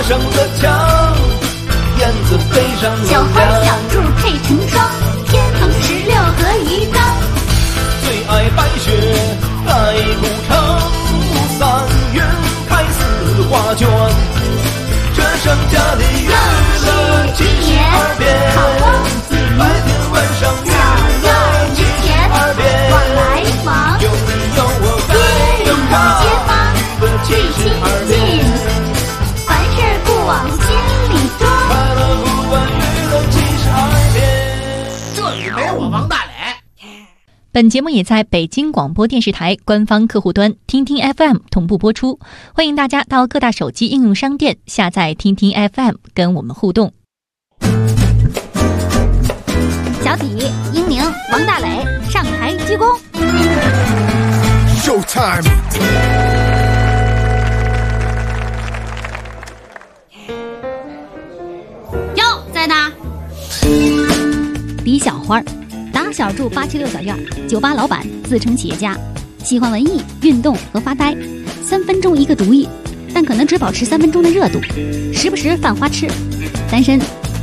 上了墙，燕子飞上了小花小柱配成双，天蓬16和鱼缸。 最爱白雪来古城，3月开4画卷，这剩下的娱乐72遍，白天晚上娱乐72遍， 往来往， 有你有我街里在街坊最亲近，凡事不往心里装。 快乐不完娱乐72遍。 这里没我王大磊。 本节目也在北京广播电视台官方客户端听听 FM 同步播出，欢迎大家到各大手机应用商店下载听听 FM 跟我们互动。 小体、英宁、王大磊上台鞠躬。 Showtime！ 哟，在呢。 李小花，打小住876小院，酒吧老板，自称企业家，喜欢文艺、运动和发呆，3分钟一个毒液，但可能只保持3分钟的热度，时不时犯花痴，单身。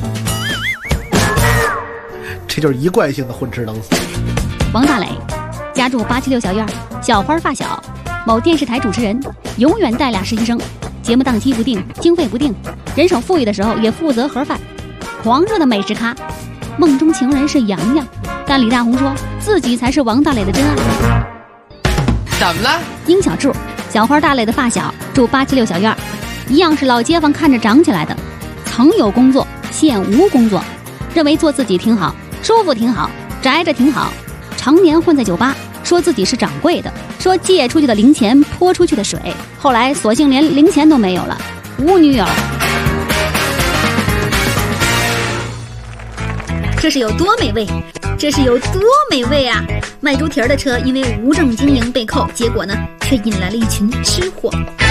这就是一贯性的混吃等死。 王大磊，家住876小院，小花发小，某电视台主持人，永远带俩实习生，节目档期不定，经费不定，人手富裕的时候也负责盒饭，狂热的美食咖，梦中情人是洋洋，但李大红说自己才是王大磊的真爱。 怎么了？ 殷小柱，小花大磊的发小，住876小院，一样是老街坊看着长起来的，曾有工作，现无工作，认为做自己挺好，舒服挺好，宅着挺好，常年混在酒吧，说自己是掌柜的，说借出去的零钱泼出去的水，后来索性连零钱都没有了，无女友。 这是有多美味，这是有多美味啊！卖猪蹄儿的车因为无证经营被扣，结果呢，却引来了一群吃货。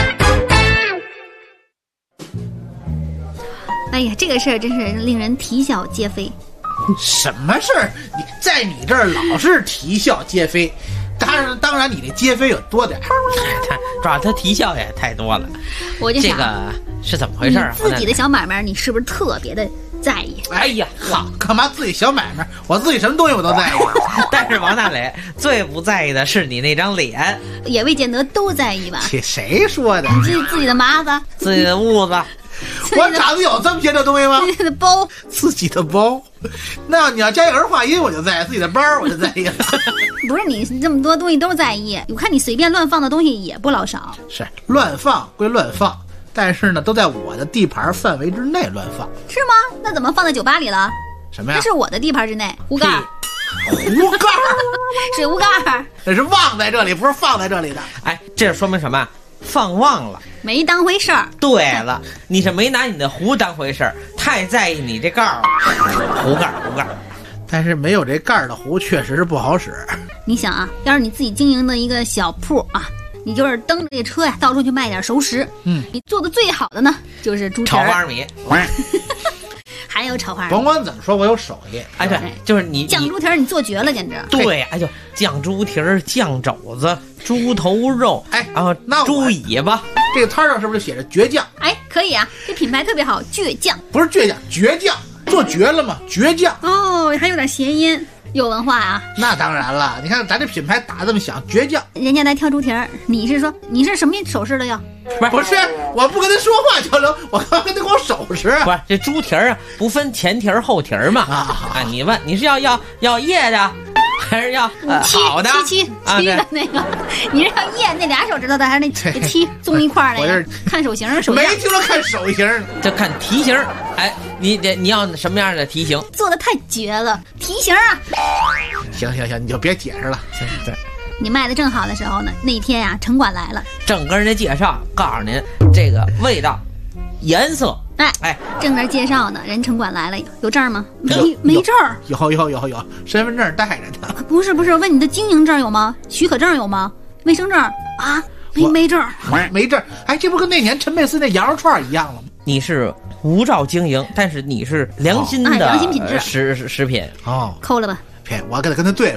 哎呀，这个事儿真是令人啼笑皆非。 什么事儿？你在你这儿老是啼笑皆非，当然你这皆非有多点。 主要他啼笑也太多了。 我就想， 这个是怎么回事啊？ 自己的小买卖，你是不是特别的在意？ 哎呀，好，干嘛自己小买卖？我自己什么东西我都在意。 但是王大磊最不在意的是你那张脸， 也未见得都在意吧？ 谁说的？ 自己的麻子， 自己的痦子。 我长得有这么些的东西吗？ 自己的包， 自己的包。那你要加一儿化音，我就在意；自己的包，我就在意了。 不是你这么多东西都在意，我看你随便乱放的东西也不老少。 是乱放归乱放，但是呢，都在我的地盘范围之内乱放。 是吗？那怎么放在酒吧里了？ 什么呀？ 那是我的地盘之内，壶盖。 壶盖， 水壶盖。 那是忘在这里，不是放在这里的。 哎，这说明什么？放忘了， 没当回事儿。 对了，你是没拿你的壶当回事儿，太在意你这盖儿了。壶盖。 但是没有这盖儿的壶确实是不好使。 你想啊，要是你自己经营的一个小铺啊，你就是蹬着这车呀，到处去卖点熟食。你做的最好的呢，就是猪蹄儿、 炒花米。 还有炒花米。 甭管怎么说，我有手艺。 哎，对，就是你酱猪蹄儿，你做绝了，简直。 对，哎，就酱猪蹄儿、酱肘子、猪头肉， 哎， 然后猪尾巴。 这个摊上是不是就写着倔强？ 哎，可以啊，这品牌特别好，倔强。 不是倔强，倔强，做绝了吗？倔强。 哦，还有点谐音，有文化啊。 那当然了，你看咱这品牌打这么响，倔强。 人家来挑猪蹄儿，你是说你是什么手势的呀？ 不是，我不跟他说话交流，我干嘛跟他光手势？ 不是，这猪蹄儿啊，不分前蹄儿后蹄儿嘛。啊，你问你是要叶的，还是要好的七的那个？你是要叶那俩手指头的，还是那七综一块儿那个？看手型手没听说看手型， 就看蹄型。哎，你要什么样的蹄型？ 做的太绝了，蹄型啊！ 行，你就别解释了。 行，对。 你卖的正好的时候呢，那天呀，城管来了， 正跟人家介绍，告诉您这个味道、颜色。哎， 正在介绍呢，人城管来了，有证吗？没证。 有，身份证带着的。 不是，问你的经营证有吗？许可证有吗？卫生证啊？没证。 没证。哎，这不跟那年陈佩斯那羊肉串一样了吗？ 你是无照经营，但是你是良心的良心品质食品。 哦， 扣了吧？ 骗我跟他对付。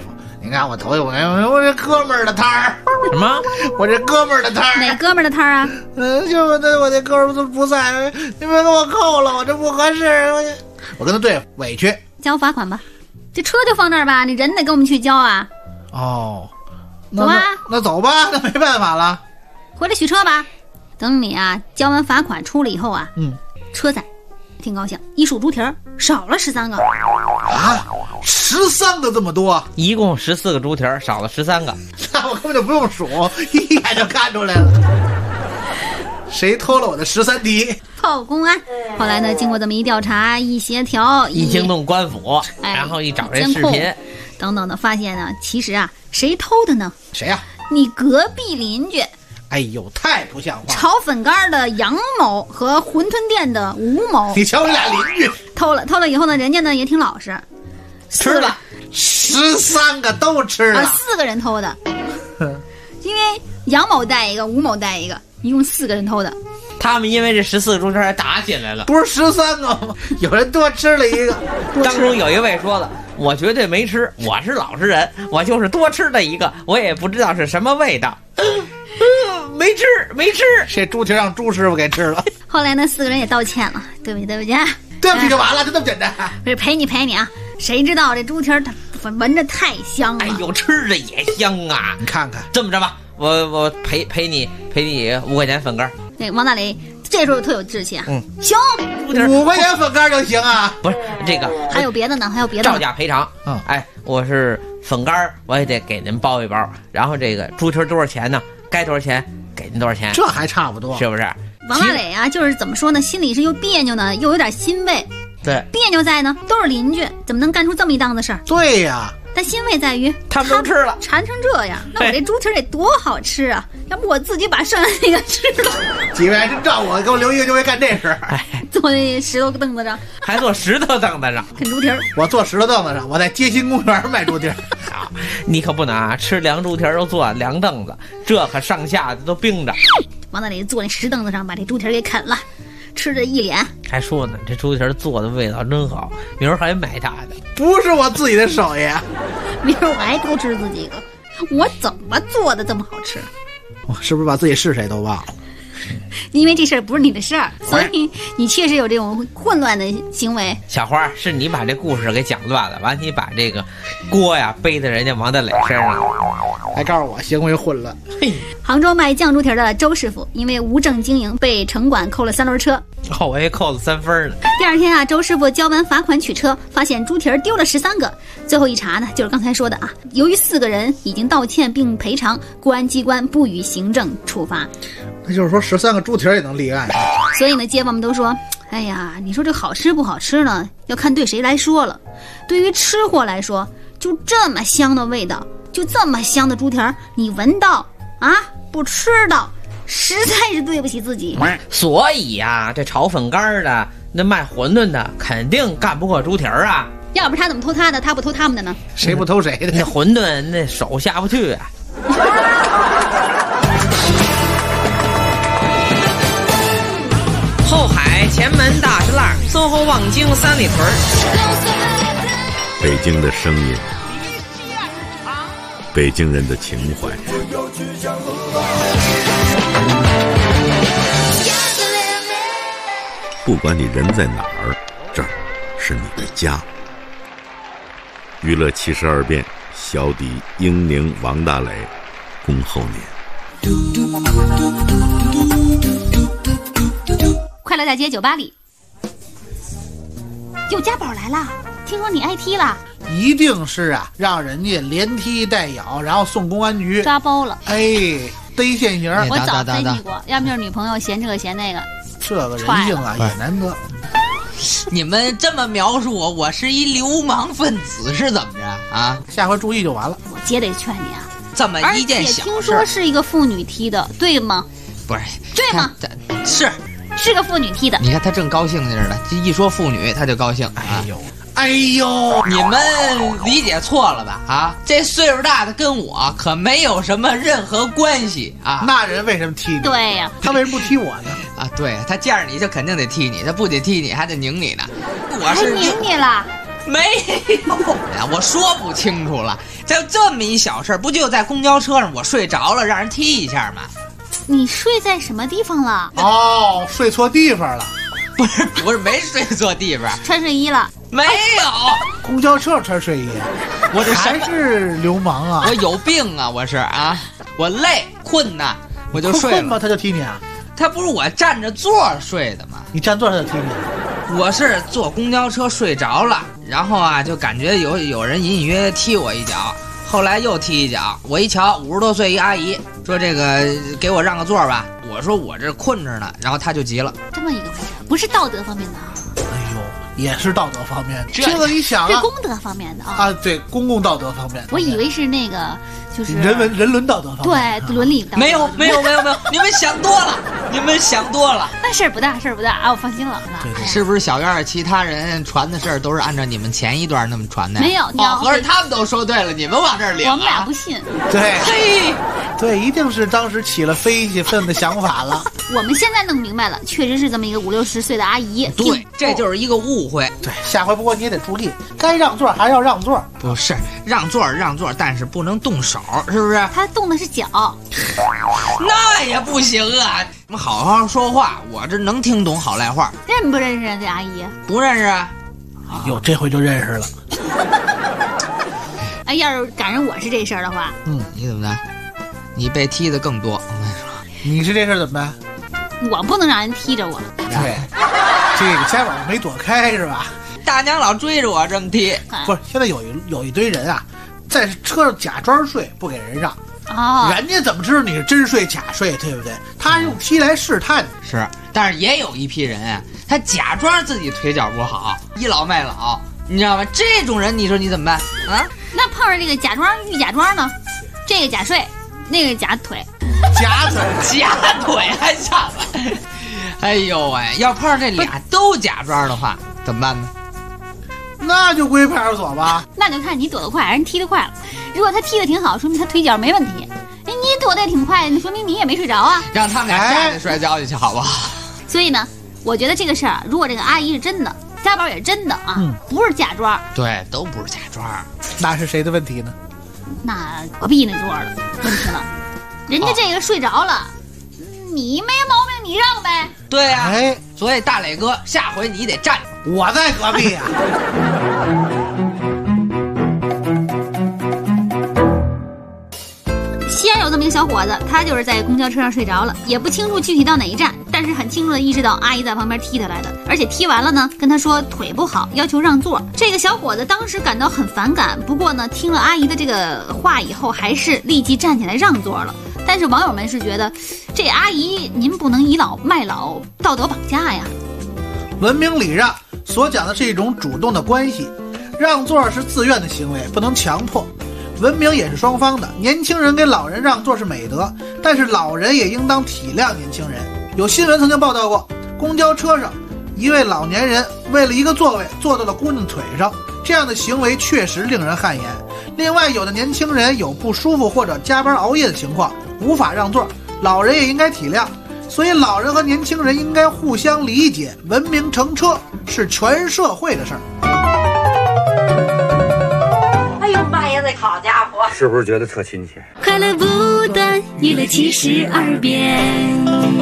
你看我头一我这哥们儿的摊儿。 什么？ 我这哥们儿的摊儿。 哪哥们儿的摊儿啊？ 就我这哥们儿不在，你们给我扣了，我这不合适。我跟他对委屈， 交罚款吧。这车就放这儿吧，你人得跟我们去交啊。 哦， 走吧。 那走吧，那没办法了。 回来取车吧。等你啊交完罚款出来以后啊，车载挺高兴，一数猪蹄儿少了13个啊，13个这么多， 一共14个猪蹄儿，少了13个。 那我根本就不用数，一眼就看出来了。谁偷了我的13题？ 报公安。后来呢，经过这么一调查、一协调、 一惊动官府，然后一找这视频等等的，发现呢，其实啊，谁偷的呢？ 谁呀？ 你隔壁邻居。 哎呦，太不像话！ 炒粉干的杨某和馄饨店的吴某， 你瞧我俩邻居偷了以后呢，人家呢也挺老实， 吃了 13个都吃了 ，4个人偷的，因为杨某带一个，吴某带一个，一共4个人偷的。 他们因为这14个猪蹄儿还打起来了， 不是13个吗？有人多吃了一个。 当中有一位说了，我绝对没吃，我是老实人，我就是多吃了一个，我也不知道是什么味道。没吃， 这猪蹄让猪师傅给吃了。 后来呢，4个人也道歉了，对不起， 对不起就完了，就这么简单。 不是赔你啊！谁知道这猪蹄它闻着太香了。 哎呦，吃着也香啊！ 你看看， 这么着吧，我赔你5块钱粉干。 对，王大雷这时候特有志气啊。行 ，5块钱粉干就行啊。 不是这个， 还有别的呢， 照价赔偿。哎，我是粉干，我也得给您包一包。然后这个猪蹄多少钱呢？该多少钱给您多少钱， 这还差不多， 是不是？ 王大磊啊，就是怎么说呢，心里是又别扭呢，又有点欣慰。 对， 别扭在呢，都是邻居，怎么能干出这么一档子事儿？ 对呀。 但欣慰在于他们都吃了， 馋成这样，那我这猪蹄得多好吃啊！要不我自己把剩下那个吃了。 几位还真照我，给我留一个就会干这事。 坐那石头凳子上， 还坐石头凳子上啃猪蹄儿。 我坐石头凳子上，我在街心公园卖猪蹄儿。 你可不能啊，吃凉猪蹄儿又坐凉凳子，这可上下都冰着。 王大磊坐那石凳子上，把这猪蹄儿给啃了。吃着一脸， 还说呢，这猪蹄做的味道真好，明儿还买它的。 不是我自己的手艺， 明儿我还多吃自己一个。我怎么做的这么好吃？ 我是不是把自己是谁都忘了？ 因为这事儿不是你的事儿，所以你确实有这种混乱的行为。 小花，是你把这故事给讲乱了，完你把这个锅呀背在人家王大磊身上了， 还告诉我行为混乱。 杭州卖酱猪蹄的周师傅因为无证经营被城管扣了3轮车。 我也扣了3分呢。 第二天啊，周师傅交完罚款取车，发现猪蹄丢了13个。最后一查呢，就是刚才说的啊，由于4个人已经道歉并赔偿，公安机关不予行政处罚。 那就是说13个猪蹄也能立案。 所以呢，街坊们都说，哎呀，你说这好吃不好吃呢，要看对谁来说了。对于吃货来说，就这么香的味道，就这么香的猪蹄你闻到啊不吃到，实在是对不起自己。 所以呀，这炒粉干的那卖馄饨的肯定干不过猪蹄啊。 要不他怎么偷他的，他不偷他们的呢？ 谁不偷谁的？ 那馄饨那手下不去啊。后海、前门、大石栏、SOHO、望京、三里屯。 北京的声音，北京人的情怀。不管你人在哪儿，这儿是你的家。娱乐72变，小弟英宁王大磊，恭候您。 快乐大街酒吧里，哟，家宝来了，听说你挨踢了？ 一定是啊，让人家连踢带咬，然后送公安局抓包了。 哎，逮现行。 我早分析过，要么就是女朋友嫌这个嫌那个。 这个人性啊也难得。 你们这么描述我，我是一流氓分子是怎么着啊？ 下回注意就完了。 我姐得劝你啊， 这么一件小事。 而且听说是一个妇女踢的，对吗？ 不是， 对吗？是个妇女踢的。 你看他正高兴着呢，这一说妇女他就高兴。 哎呦， 你们理解错了吧？啊，这岁数大的跟我可没有什么任何关系啊。 那人为什么踢你？ 对呀， 他为什么不踢我呢？ 啊，对，他见着你就肯定得踢你，他不得踢你还得拧你呢。我是拧你了， 没有呀，我说不清楚了。这么一小事，不就在公交车上我睡着了，让人踢一下吗？ 你睡在什么地方了？ 哦，睡错地方了。 不是，没睡错地方， 穿睡衣了？ 没有， 公交车穿睡衣， 我这还是流氓啊！ 我有病啊！我是啊，我累困呐，我就睡了。 困吧，他就踢你啊？ 他不是我站着座睡的吗？ 你站座他就踢你？ 我是坐公交车睡着了，然后啊就感觉有人隐隐约约踢我一脚，后来又踢一脚。我一瞧，50多岁一阿姨说：“这个给我让个座吧。”我说：“我这困着呢。”然后他就急了。 这么一个回事，不是道德方面的啊。 哎呦，也是道德方面的。这个你想啊， 是公德方面的啊。 啊，对，公共道德方面。 我以为是那个，就是人伦道德方面。 对，伦理道德。 没有，你们想多了，你们想多了。 那事儿不大啊，我放心了。 对， 是不是小院其他人传的事儿都是按照你们前一段那么传的？ 没有， 合着他们都说对了，你们往这儿领。 我们俩不信。 对， 嘿， 对，一定是当时起了非气愤的想法了。 我们现在弄明白了，确实是这么一个50、60岁的阿姨。 对，这就是一个误会。 对，下回不过你也得注意，该让座还要让座。 不是让座，但是不能动手，是不是？ 他动的是脚， 那也不行啊！我们好好说话，我这能听懂好赖话。 认不认识啊？这阿姨不认识啊。 哟，这回就认识了。 哎，要是赶上我是这事儿的话， 你怎么的？你被踢的更多。我跟你说， 你是这事儿怎么办？ 我不能让人踢着我。 对，这个肩膀没躲开是吧？ 大娘老追着我这么踢。 不是，现在有一堆人啊，在车上假装睡，不给人让。 哦， 人家怎么知道你是真睡假睡，对不对？他用踢来试探你。 是，但是也有一批人啊，他假装自己腿脚不好，倚老卖老，你知道吗？这种人，你说你怎么办啊？ 那碰上这个假装遇假装呢？这个假睡，那个假腿， 假腿还上了。哎呦喂，要碰上这俩都假装的话，怎么办呢？ 那就归派出所吧。 那就看你躲得快，人踢得快了。如果他踢得挺好，说明他腿脚没问题。哎，你躲得也挺快，那说明你也没睡着啊。 让他们俩下去摔跤去，好不好？ 所以呢，我觉得这个事儿，如果这个阿姨是真的，家宝也是真的啊，不是假装。 对，都不是假装。 那是谁的问题呢？ 那隔壁那桌的问题了。人家这个睡着了，你没毛病，你让呗。 对啊， 哎， 所以大磊哥，下回你得站着。 我在隔壁呀。 西安有这么一个小伙子，他就是在公交车上睡着了，也不清楚具体到哪一站，但是很清楚的意识到阿姨在旁边踢他来的，而且踢完了呢，跟他说腿不好，要求让座。这个小伙子当时感到很反感，不过呢，听了阿姨的这个话以后，还是立即站起来让座了。但是网友们是觉得，这阿姨您不能倚老卖老，道德绑架呀。 文明礼让所讲的是一种主动的关系，让座是自愿的行为，不能强迫。文明也是双方的，年轻人给老人让座是美德，但是老人也应当体谅年轻人。有新闻曾经报道过，公交车上一位老年人为了一个座位坐到了姑娘腿上，这样的行为确实令人汗颜。另外，有的年轻人有不舒服或者加班熬夜的情况，无法让座，老人也应该体谅。所以老人和年轻人应该互相理解，文明乘车是全社会的事儿。 哎呦妈呀，这好家伙， 是不是觉得特亲切？ 快乐不断，娱乐72变。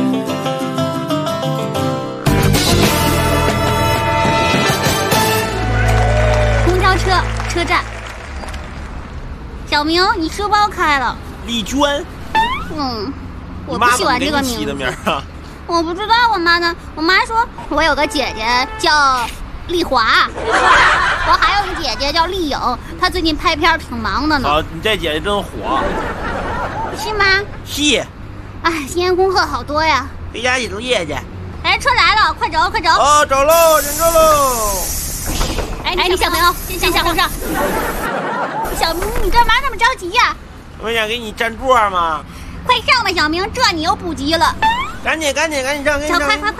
公交车车站，小明，你书包开了。 丽娟， 我不喜欢这个名字。 起的名啊？ 我不知道我妈呢。我妈说我有个姐姐叫丽华，我还有个姐姐叫丽颖，她最近拍片挺忙的呢。 啊，你这姐姐真火， 是吗？ 是。 哎，今天功课好多呀。 回家写作业去。 哎，车来了，快走快走。 哦，走喽，人走喽。 哎，你小朋友，先下后上。小明，你干嘛那么着急呀？ 我想给你占座嘛。 快上吧，小明，这你又不急了。 赶紧上，给你上。 快！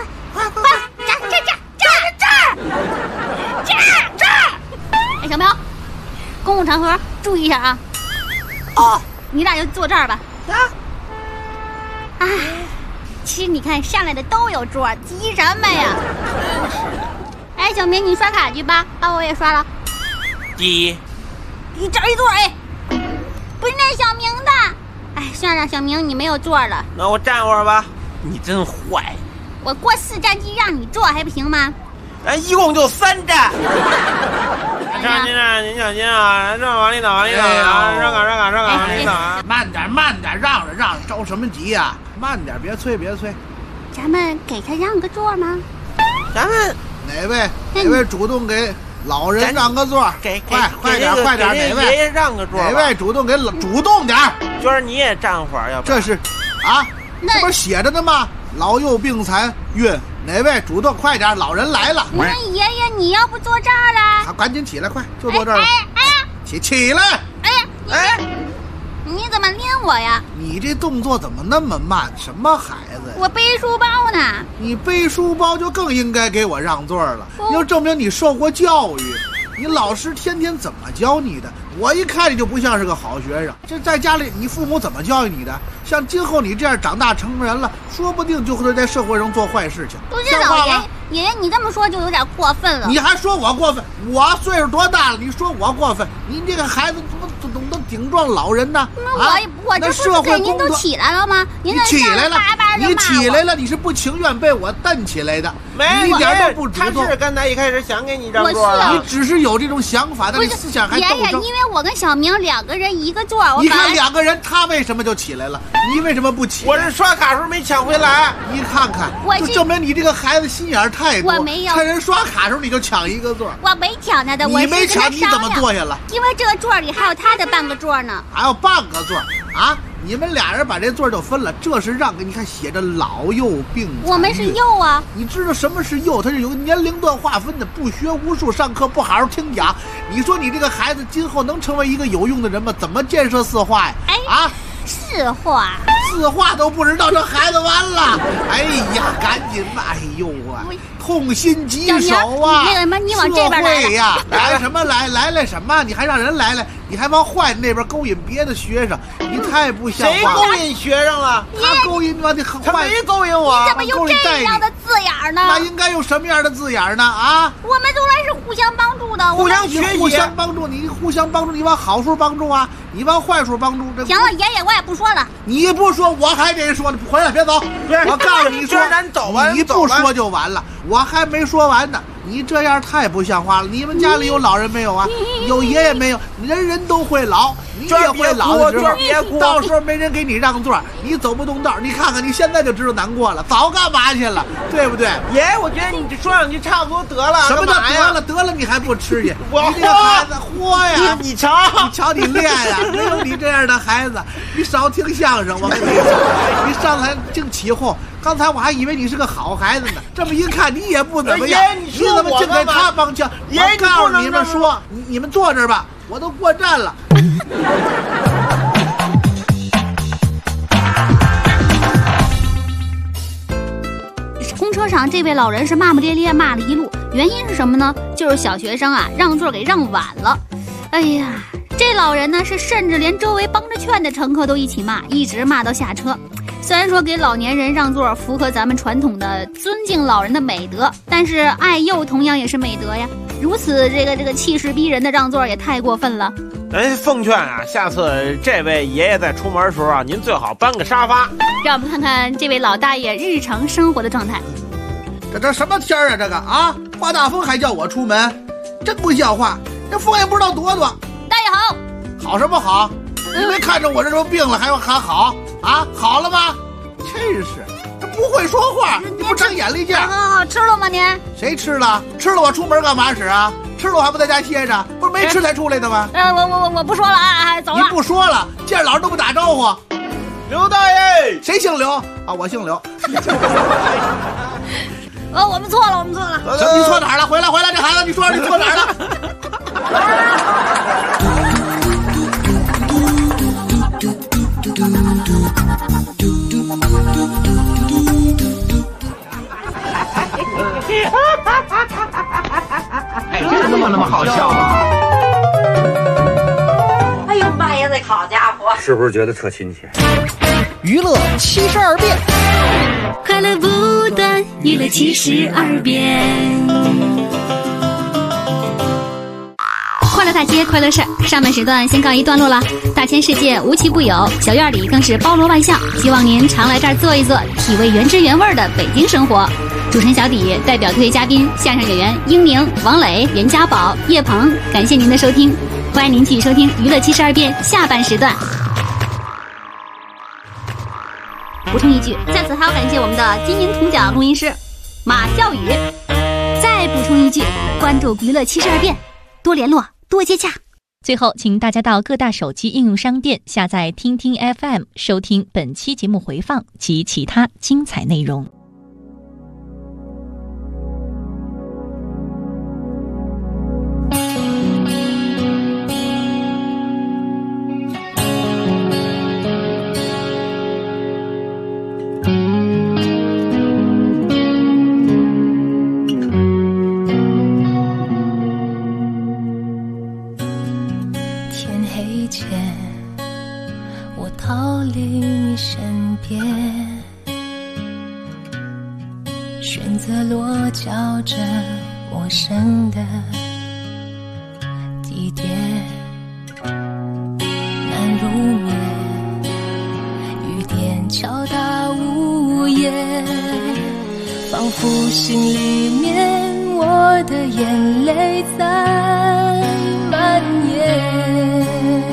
这儿！哎，小明，公共场合注意一下啊。 哦， 你俩就坐这儿吧。 啊。 哎，其实你看上来的都有桌，急什么呀？哎，小明，你刷卡去吧，把我也刷了。 第一。 一人一座，哎，不是那小明的。哎，算了，小明你没有座了。 那我站会儿吧。你真坏。 我过4站机让你坐还不行吗？ 一共就3站。上您这，您小心啊！这往里倒，往里倒啊！让岗，往里倒啊！ 慢点，让着，着什么急呀？慢点，别催。 咱们给他让个座吗？ 咱们哪位主动给老人让个座？快点，哪位？ 爷爷让个座。 哪位主动给主动点？ 娟儿你也站会儿，要不这是啊？这不是写着呢吗？老幼病残孕。哪位主动快点？老人来了。 那爷爷你要不坐这儿了？ 赶紧起来，快就坐这儿了。起来！ 你怎么拎我呀？ 你这动作怎么那么慢？什么孩子呀？ 我背书包呢。 你背书包就更应该给我让座了，要证明你受过教育。你老师天天怎么教你的？我一看你就不像是个好学生。这在家里你父母怎么教育你的？像今后你这样长大成人了，说不定就会在社会上做坏事情。 不是老爷爷，你这么说就有点过分了。 你还说我过分？我岁数多大了？你说我过分？你这个孩子怎么懂得顶撞老人呢？ 我这不是给您都起来了吗？您起来了， 你起来了，你是不情愿被我蹬起来的，你一点都不主动。 他是刚才一开始想给你让座了， 你只是有这种想法，但你思想还斗争。 爷爷，因为我跟小明2个人一个座， 你看2个人，他为什么就起来了？你为什么不起来？ 我是刷卡时候没抢回来， 你看看，就证明你这个孩子心眼太多。 我没有， 趁人刷卡时候你就抢一个座。 我没抢他的， 你没抢，你怎么坐下了？ 因为这个座里还有他的半个座呢。 还有半个座啊！你们俩人把这座就分了，这是让给你看，写着老幼病残孕。 我们是幼啊！ 你知道什么是幼？它是有年龄段划分的，不学无术，上课不好好听讲。你说你这个孩子今后能成为一个有用的人吗？怎么建设四化呀？ 四化， 四化都不知道，这孩子完了！哎呀，赶紧吧！哎呦啊，痛心疾首啊！ 那个什么，你往这边来呀？来什么来什么？你还让人来？你还往坏那边勾引别的学生，你太不像话了。 谁勾引学生了？ 他勾引我， 他没勾引我。 你怎么用这样的字眼呢？ 那应该用什么样的字眼呢？啊？ 我们从来是互相帮助的， 互相学习， 互相帮助。你互相帮助，你往好处帮助啊，你往坏处帮助。 行了，爷爷，我也不说了。 你不说，我还得说呢。回来，别走。我告诉你说， 咱走吧。 你不说就完了，我还没说完呢。你这样太不像话了！你们家里有老人没有啊？有爷爷没有？人都会老，你也会老的时候，到时候没人给你让座，你走不动道。你看看，你现在就知道难过了，早干嘛去了，对不对？ 爷，我觉得你这说两句差不多得了。 什么叫得了？你还不吃去？你这个孩子豁呀！ 你瞧你练呀！没有你这样的孩子，你少听相声。我跟你说，你上台净起哄。刚才我还以为你是个好孩子呢，这么一看你也不怎么样。 你怎么净给他帮腔？我告诉你们说，你们坐这儿吧，我都过站了。 公车上这位老人是骂骂咧咧骂了一路，原因是什么呢？就是小学生啊让座给让晚了。哎呀，这老人呢是甚至连周围帮着劝的乘客都一起骂，一直骂到下车。虽然说给老年人让座符合咱们传统的尊敬老人的美德，但是爱幼同样也是美德呀。如此这个气势逼人的让座也太过分了。 奉劝啊，下次这位爷爷在出门的时候啊，您最好搬个沙发。 让我们看看这位老大爷日常生活的状态。 这什么天啊？这个啊，刮大风还叫我出门，真不像话！这风也不知道多。 大爷好， 好什么好？你没看着我这都病了还好啊？好了吗？真是，这不会说话，你不长眼力劲。 好，吃了吗您？ 谁吃了？吃了我出门干嘛使啊？吃了我还不在家歇着？不是没吃才出来的吗？ 我不说了啊，走了。 你不说了，见老人都不打招呼。 刘大爷， 谁姓刘啊？我姓刘。 我们错了。 你错哪儿了？回来，这孩子，你说你错哪儿了？ 哎，这怎么那么好笑啊？ 哎呦妈呀，这好家伙！ 是不是觉得特亲切？ 娱乐72变， 快乐不断，娱乐72变。快乐大大街快乐事儿上半时段先告一段落了。大千世界无奇不有，小院里更是包罗万象，希望您常来这儿坐一坐，体味原汁原味的北京生活。主持人小底代表特约嘉宾相声演员英宁、王磊、袁家宝、叶鹏，感谢您的收听，欢迎您继续收听娱乐72变下半时段。补充一句，在此还要感谢我们的金银铜奖录音师马笑宇。再补充一句，关注娱乐72变，多联络多接洽。 最后，请大家到各大手机应用商店下载听听 FM， 收听本期节目回放及其他精彩内容。 选择落脚这陌生的地点，难入眠，雨点敲打屋檐，仿佛心里面我的眼泪在蔓延，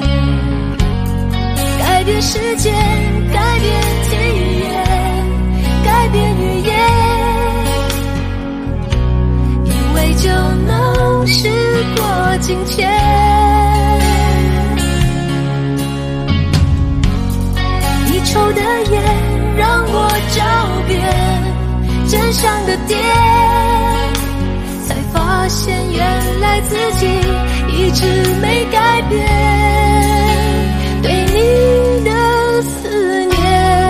改变世界，改变体验，改变语言，以为就能时过境迁。你抽的烟让我找遍真相的点，才发现原来自己一直没改变对你的思念。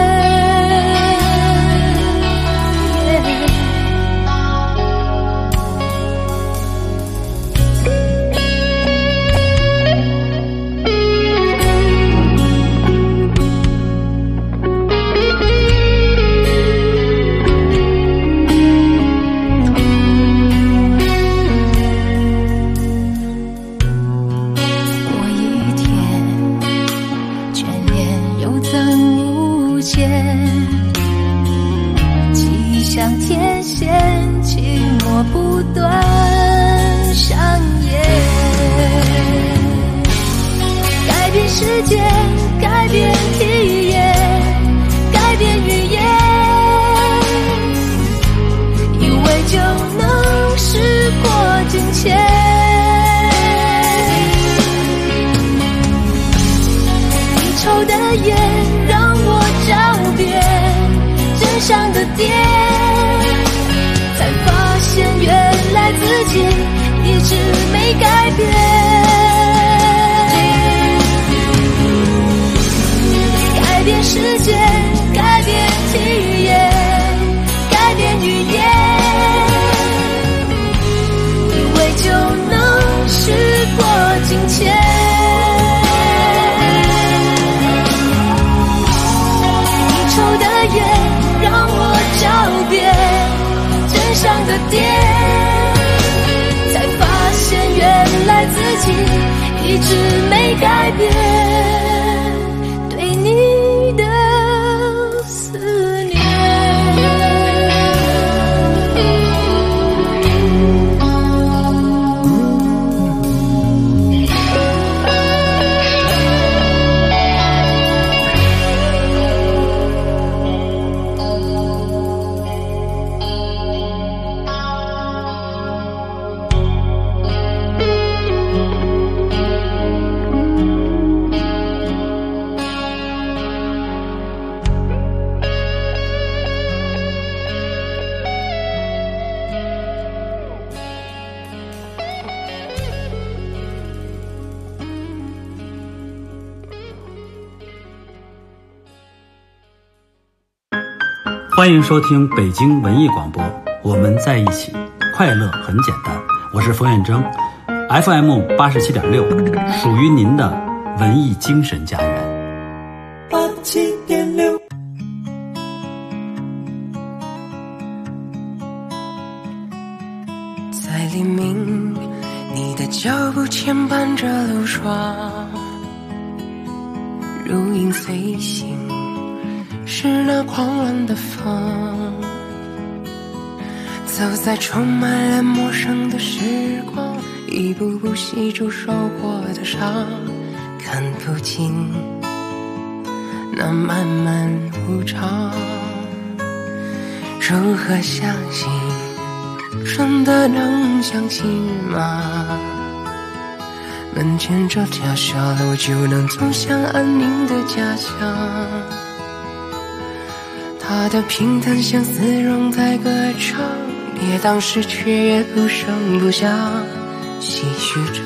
世界改变体验，改变语言，以为就能时过境迁。你抽的烟让我找遍真相的点，才发现原来自己一直没改变。改变世界，改变体验，改变语言，以为就能时过境迁。你抽的烟让我找遍真相的点，才发现原来自己一直没改变欢迎收听北京文艺广播，我们在一起，快乐很简单。我是冯远征 ，FM 87.6，属于您的文艺精神家园。 87.6。 在黎明你的脚步牵绊着路霜，如影随形，是那狂乱的风，走在充满了陌生的时光，一步步细数受过的伤，看不尽那漫漫无常。如何相信，真的能相信吗？门前这条小路就能走向安宁的家乡，它的平淡相思仍在歌唱，跌宕时却也不声不响，唏嘘着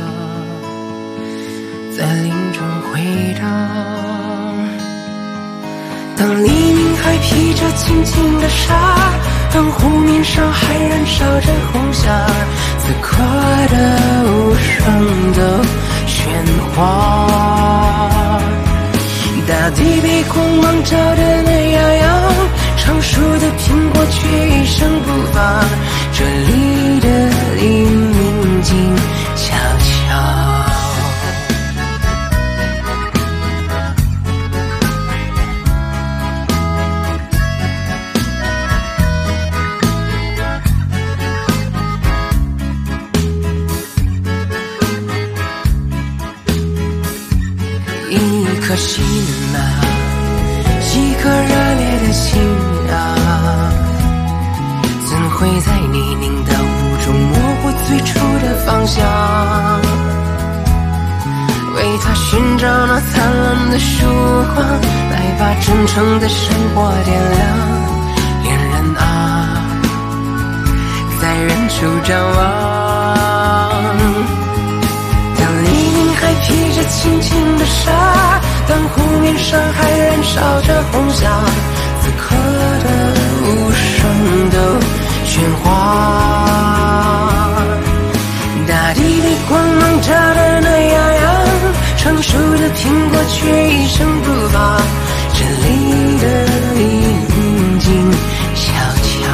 在林中回荡。当黎明还披着轻轻的纱，当湖面上还燃烧着红霞，此刻的无声的喧哗，大地被光芒照得暖洋洋，成熟的苹果却一声不发，这里的黎明静悄悄。一颗心啊，一颗热烈的心啊，怎会在泥泞的雾中模糊最初的方向？为他寻找那灿烂的曙光，来把真诚的生活点亮。恋人啊，在远处张望，当黎明还披着轻轻的纱，当湖面上还燃烧着红霞，此刻的无声的喧哗，大地被光芒照得暖洋洋，成熟的苹果却一声不发，这里的黎明静悄悄，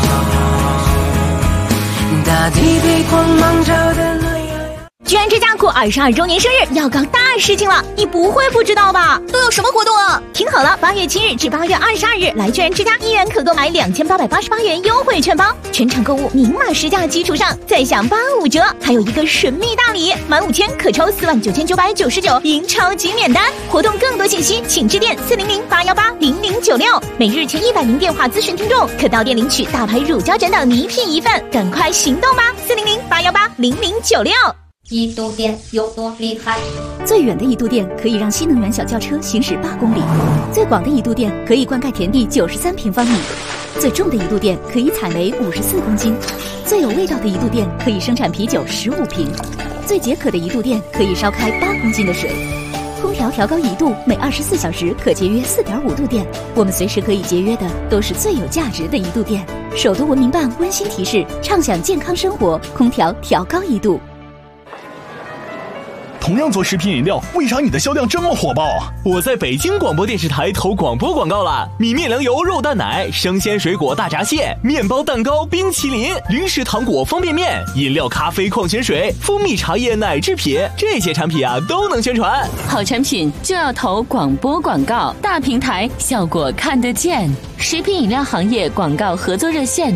大地被光芒照得暖洋洋。 居然之家过22周年生日要搞大事情了，你不会不知道吧？都有什么活动啊？听好了，8月7日至8月22日，来居然之家1元可购买2888元优惠券包，全场购物明码实价基础上再享85折，还有一个神秘大礼，满5000可抽49999赢超级免单。活动更多信息请致电400-818-0096，每日前100名电话咨询听众可到店领取大牌乳胶枕等礼品一份，赶快行动吧！400-818-0096。 一度电有多厉害？ 最远的一度电可以让新能源小轿车行驶8公里，最广的一度电可以灌溉田地93平方米，最重的一度电可以采煤54公斤，最有味道的一度电可以生产啤酒15瓶，最解渴的一度电可以烧开8公斤的水。空调调高1度，每24小时可节约4.5度电。我们随时可以节约的都是最有价值的一度电。首都文明办温馨提示：畅享健康生活，空调调高1度。 同样做食品饮料，为啥你的销量这么火爆？我在北京广播电视台投广播广告了，米面粮油肉蛋奶、生鲜水果大闸蟹、面包蛋糕、冰淇淋、零食糖果、方便面、饮料、咖啡、矿泉水、蜂蜜茶叶、奶制品，这些产品啊都能宣传。 好产品就要投广播广告，大平台效果看得见。食品饮料行业广告合作热线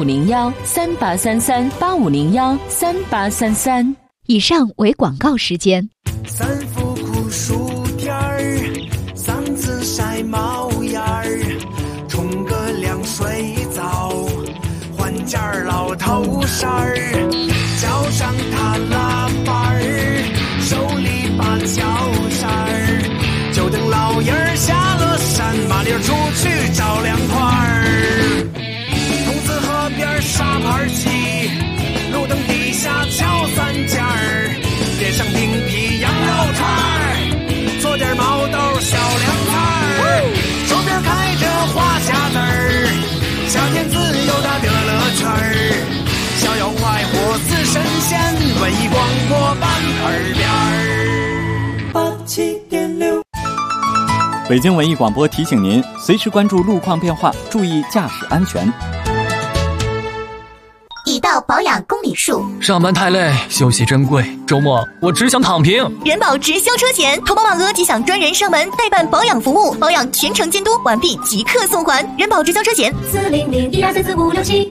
8501-3833-8501-3833。 以上为广告时间。 三伏酷暑天儿，3次晒冒烟儿，冲个凉水澡，换件老头衫儿，叫上他拉板儿，手里把脚扇儿，就等老爷儿下了山，麻利儿出去找凉快儿。筒子河边沙盘棋，路灯底下敲3件儿，点上冰皮羊肉串儿，做点毛豆小凉菜儿，手边开着花匣子儿，夏天自由的乐乐圈儿，逍遥快活似神仙，文艺广播版耳边儿87.6。 北京文艺广播提醒您，随时关注路况变化，注意驾驶安全。 已到道保养公里数。 上班太累，休息珍贵，周末我只想躺平。 人保直销车险，投保满额即享专人上门代办保养服务，保养全程监督，完毕即刻送还。人保直销车险 40012344567。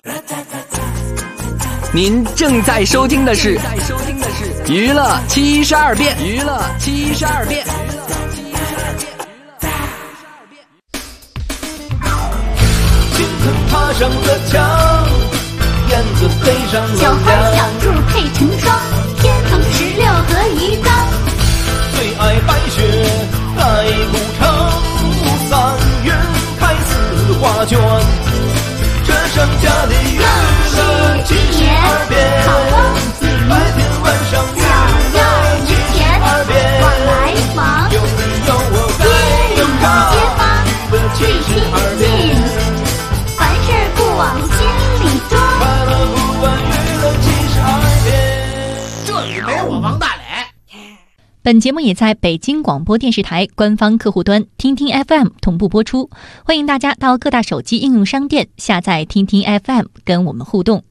您正在收听的是娱乐72变，娱乐72变。 爬上了墙，燕子飞上了小花小兔配成双，天蓬16和一张。 最爱白雪盖古城，3月开4画卷。这盛夏的月乐72变，白天晚上72变， 往来往， 有你有我在街坊的72变。 往心里装， 快乐不完娱乐72变。 这里没我王大磊。 本节目也在北京广播电视台官方客户端听听 FM 同步播出，欢迎大家到各大手机应用商店下载听听 FM 跟我们互动。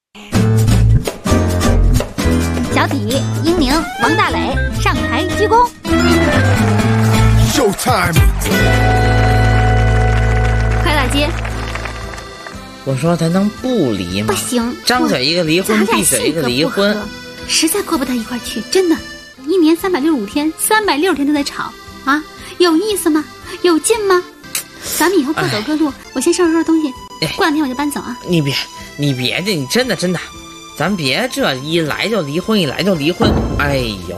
小体、英宁、王大磊上台鞠躬。 Showtime。 快大街。 我说咱能不离吗？ 不行， 张嘴一个离婚，闭嘴一个离婚， 实在过不到一块去，真的。1年365天，360天都在吵啊，有意思吗？有劲吗？咱们以后各走各路，我先收拾收拾东西，过2天我就搬走啊。 你别的，你真的，咱别这一来就离婚，一来就离婚。哎呦，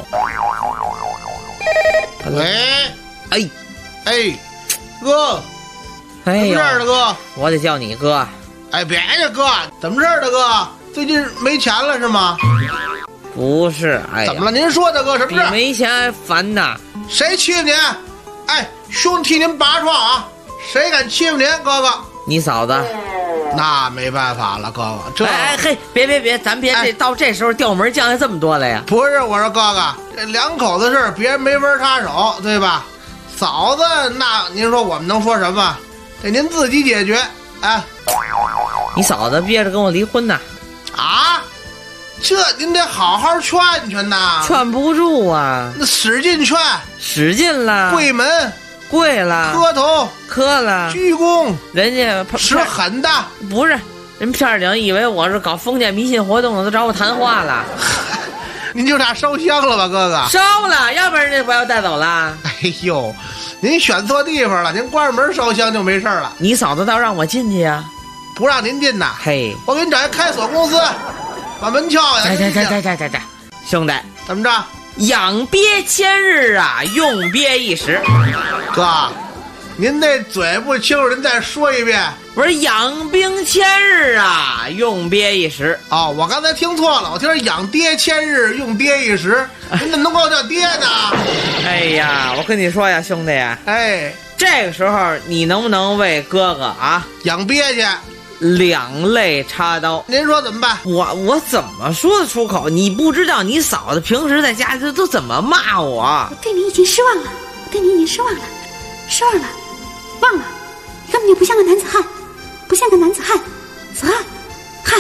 喂，哎，哥， 哎呦， 怎么事儿的哥？ 我得叫你哥。 哎，别呀，哥，怎么事儿的哥？最近没钱了是吗？ 不是，哎， 怎么了？您说的哥，什么事？ 比没钱还烦呐！ 谁欺负您？哎，兄弟替您拔创啊！谁敢欺负您，哥哥？ 你嫂子。 那没办法了，哥哥。这哎嘿，别，咱别到这时候调门降下这么多来呀！ 不是，我说哥哥，这两口子事别人没法插手，对吧？嫂子，那您说我们能说什么？得您自己解决。哎， 你嫂子憋着跟我离婚呢。 啊？这您得好好劝劝呐。 劝不住啊。 那使劲劝。 使劲了。 跪门。 跪了。 磕头。 磕了。 鞠躬。 人家使狠的。 不是，人片警以为我是搞封建迷信活动的，都找我谈话了。 您就差烧香了吧，哥哥？ 烧了，要不然人家不要带走了。 哎呦，您选错地方了，您关上门烧香就没事了。 你嫂子倒让我进去呀？ 不让您进呐。 嘿， 我给你找一开锁公司，把门撬下来。 这，兄弟， 怎么着？ 养鳖千日啊，用鳖一时。 哥，您那嘴不清楚，您再说一遍。 不是养兵千日啊，用鳖一时。 哦，我刚才听错了，我听说养爹千日，用鳖一时。您怎么能管我叫爹呢？ 哎呀，我跟你说呀，兄弟呀， 哎， 这个时候你能不能为哥哥啊养鳖去两肋插刀？ 您说怎么办？ 我怎么说得出口？你不知道你嫂子平时在家里都怎么骂我？ 我对你已经失望了，失望了，忘了，你根本就不像个男子汉，不像个男子汉，子汉。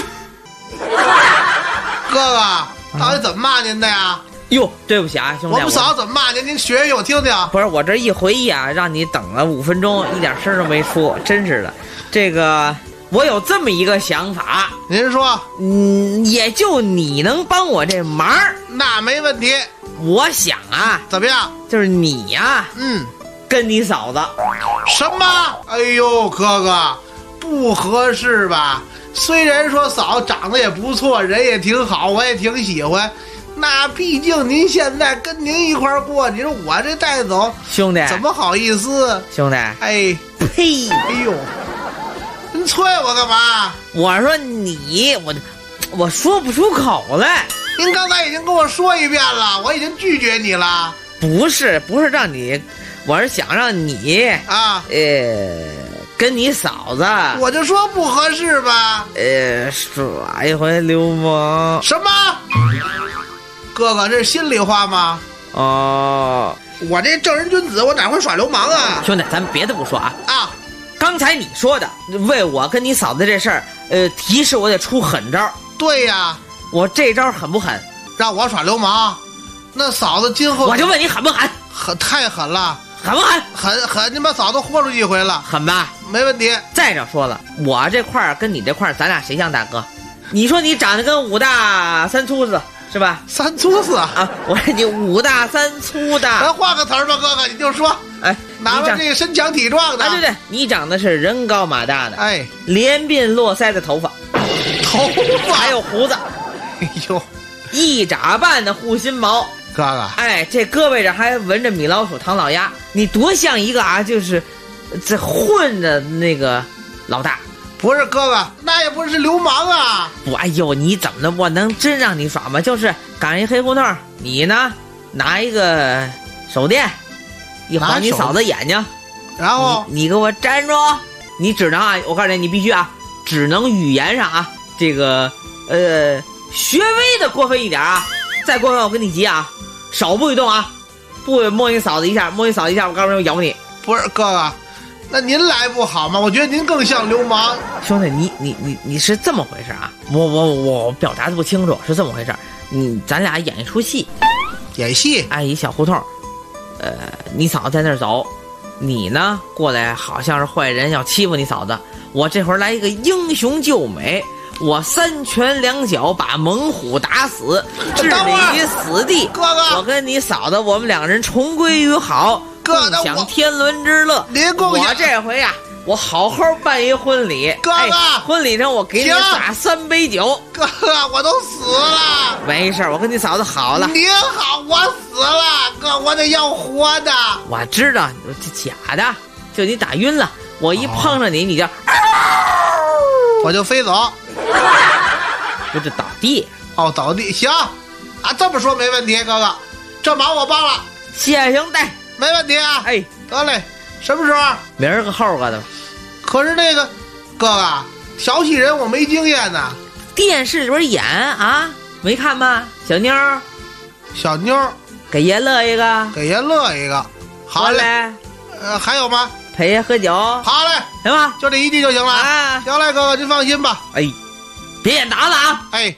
哥哥，到底怎么骂您的呀？ 哟，对不起啊，兄弟， 我们嫂子怎么骂您？您学学我听听。 不是，我这一回忆啊，让你等了5分钟，一点声都没出，真是的。这个，我有这么一个想法， 您说， 也就你能帮我这忙， 那没问题。 我想啊， 怎么样？ 就是你呀，跟你嫂子。 什么？哎呦，哥哥，不合适吧？虽然说嫂子长得也不错，人也挺好，我也挺喜欢。那毕竟您现在跟您一块儿过，你说我这带走， 兄弟， 怎么好意思？ 兄弟， 哎， 呸！ 哎呦，您催我干嘛？ 我说你，我说不出口来。 您刚才已经跟我说一遍了，我已经拒绝你了。 不是让你，我是想让你啊， 跟你嫂子， 我就说不合适吧。 耍一回流氓。 什么？哥哥，这是心里话吗？ 哦， 我这正人君子，我哪会耍流氓啊？ 兄弟，咱们别的不说啊。 啊， 刚才你说的为我跟你嫂子这事儿，提示我得出狠招。 对呀， 我这招狠不狠？ 让我耍流氓，那嫂子今后我就问你狠不狠？ 太狠了， 狠不狠？ 狠！你把嫂子豁出一回了， 狠吧？ 没问题。 再者说了，我这块儿跟你这块儿，咱俩谁像大哥？你说你长得跟5大3粗似的，是吧 ？3粗似啊！我说你5大3粗的， 咱换个词儿吧，哥哥，你就说， 哎， 哪怕这个身强体壮的， 对对，你长得是人高马大的， 哎， 连鬓络腮的头发还有胡子， 哎呦， 一眨半的护心毛， 哥哥， 哎，这胳膊上还纹着米老鼠、唐老鸭，你多像一个啊，就是这混着那个老大。 不是哥哥，那也不是流氓啊！ 哎呦，你怎么的？我能真让你耍吗？就是赶一黑胡同，你呢拿一个手电，一晃你嫂子眼睛， 然后你给我站住！你只能啊，我告诉你，你必须啊，只能语言上啊，这个稍微的过分一点啊，再过分我跟你急啊，手不许动啊，不许摸你嫂子一下，摸你嫂子一下，我告诉你我咬你。 不是哥哥。那您来不好吗？我觉得您更像流氓。 兄弟，你是这么回事啊？我表达的不清楚，是这么回事。咱俩演一出戏， 演戏。 哎，一小胡同，你嫂子在那儿走，你呢过来好像是坏人要欺负你嫂子，我这会儿来一个英雄救美，我3拳2脚把猛虎打死，置你于死地。 哥哥， 我跟你嫂子，我们2人重归于好。共享天伦之乐。我这回呀，我好好办一婚礼。 哥哥， 婚礼上我给你洒3杯酒。 哥哥，我都死了。 没事，我跟你嫂子好了。 您好，我死了。哥，我得要活的。 我知道，这假的，就你打晕了。我一碰上你，你就， 我就飞走， 我就倒地。 哦，倒地行啊，这么说没问题，哥哥，这忙我帮了。 谢兄弟。 没问题啊， 哎， 得嘞，什么时候？ 明儿个后个的。 可是那个，哥哥，调戏人我没经验呐。 电视里边演啊，没看吗？小妞， 小妞， 给爷乐一个， 给爷乐一个。好嘞。还有吗？ 陪爷喝酒。 好嘞， 行吧， 就这一句就行了。 啊， 行嘞，哥哥您放心吧。 哎，别演打了啊。 哎。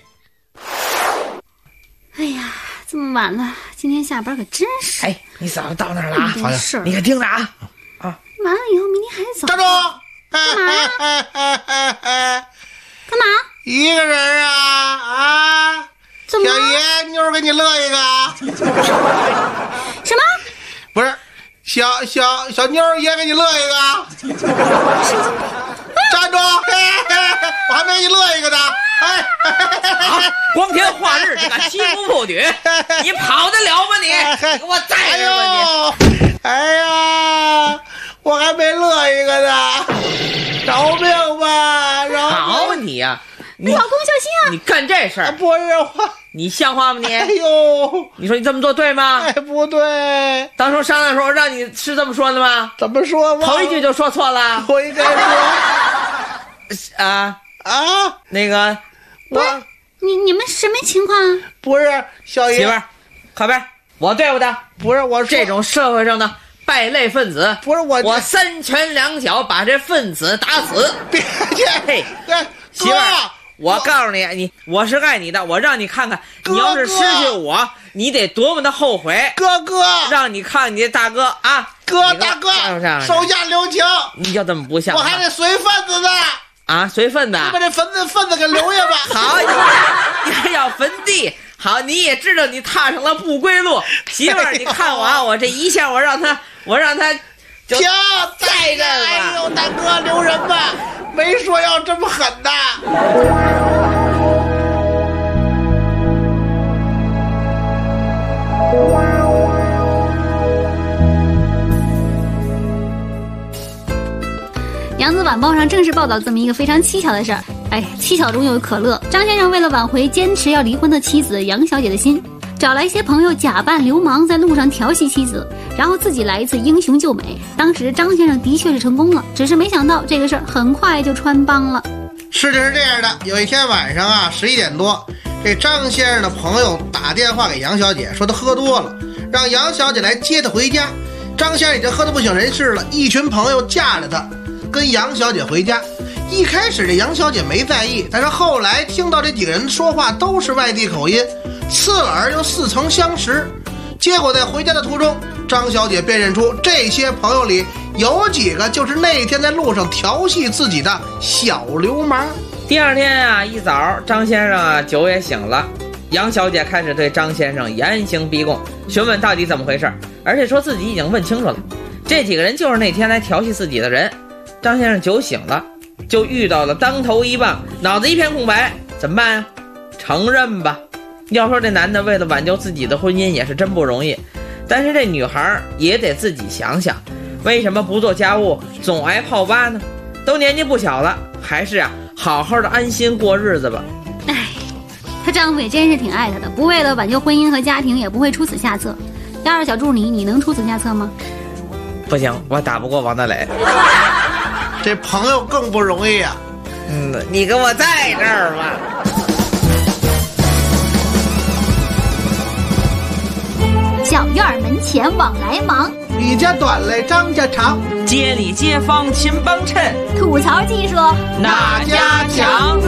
哎呀。这么晚了，今天下班可真是。 哎，你嫂子到那儿了啊？ 好事， 你可听着啊！ 啊，完了以后明天还得走。 站住！ 干嘛呀？干嘛？ 一个人啊啊！ 怎么？ 小爷妞给你乐一个。 什么？ 不是，小妞爷给你乐一个。站住！我还没你乐一个呢。哎， 好，光天化日，你敢欺负妇女，你跑得了吗你？你给我站着吧你！哎呀，我还没乐一个呢，饶命吧！ 好你呀， 你老公小心啊！ 你干这事儿不是我， 你像话吗你？ 哎呦， 你说你这么做对吗？ 哎，不对。 当初商量的时候让你是这么说的吗？ 怎么说吗？ 头一句就说错了。 我应该说那个。 你们什么情况啊？ 不是小爷媳妇儿，靠边！我对付他， 不是我这种社会上的败类分子， 不是我 3拳2脚把这分子打死。 别嘿，媳妇儿，我告诉你，我是爱你的，我让你看看，你要是失去我，你得多么的后悔。 哥哥， 让你看你的大哥啊， 大哥，手下留情。 你就这么不像？ 我还得随份子呢。 啊，随份子， 你把这份子给留下吧。 好，你还要坟地。好，你也知道你踏上了不归路。媳妇儿，你看我啊，我这一下我让他停， 在这儿吧。 哎呦，大哥留人吧，没说要这么狠的。 扬子晚报上正式报道这么一个非常蹊跷的事儿。哎，蹊跷中有可乐。张先生为了挽回坚持要离婚的妻子杨小姐的心，找来一些朋友假扮流氓，在路上调戏妻子，然后自己来一次英雄救美。当时张先生的确是成功了，只是没想到这个事儿很快就穿帮了。 事情是这样的，有一天晚上啊，11点多，这张先生的朋友打电话给杨小姐，说他喝多了，让杨小姐来接他回家。张先生已经喝得不省人事了，一群朋友架着他跟杨小姐回家。 一开始这杨小姐没在意，但是后来听到这几个人说话都是外地口音，刺耳又似曾相识。结果在回家的途中，张小姐辨认出这些朋友里有几个就是那天在路上调戏自己的小流氓。 第二天啊，一早张先生啊酒也醒了，杨小姐开始对张先生严刑逼供，询问到底怎么回事，而且说自己已经问清楚了，这几个人就是那天来调戏自己的人。张先生酒醒了，就遇到了当头一棒，脑子一片空白，怎么办呀？承认吧。要说这男的为了挽救自己的婚姻也是真不容易，但是这女孩也得自己想想，为什么不做家务，总挨泡吧呢？都年纪不小了，还是啊好好的安心过日子吧。 唉，她丈夫也真是挺爱她的，不为了挽救婚姻和家庭也不会出此下策。要是小助你能出此下策吗？ 不行，我打不过王大雷。 这朋友更不容易啊。 你跟我在这儿吧。 小院门前往来忙， 李家短来张家长， 街里街坊勤帮衬， 吐槽技术哪家强？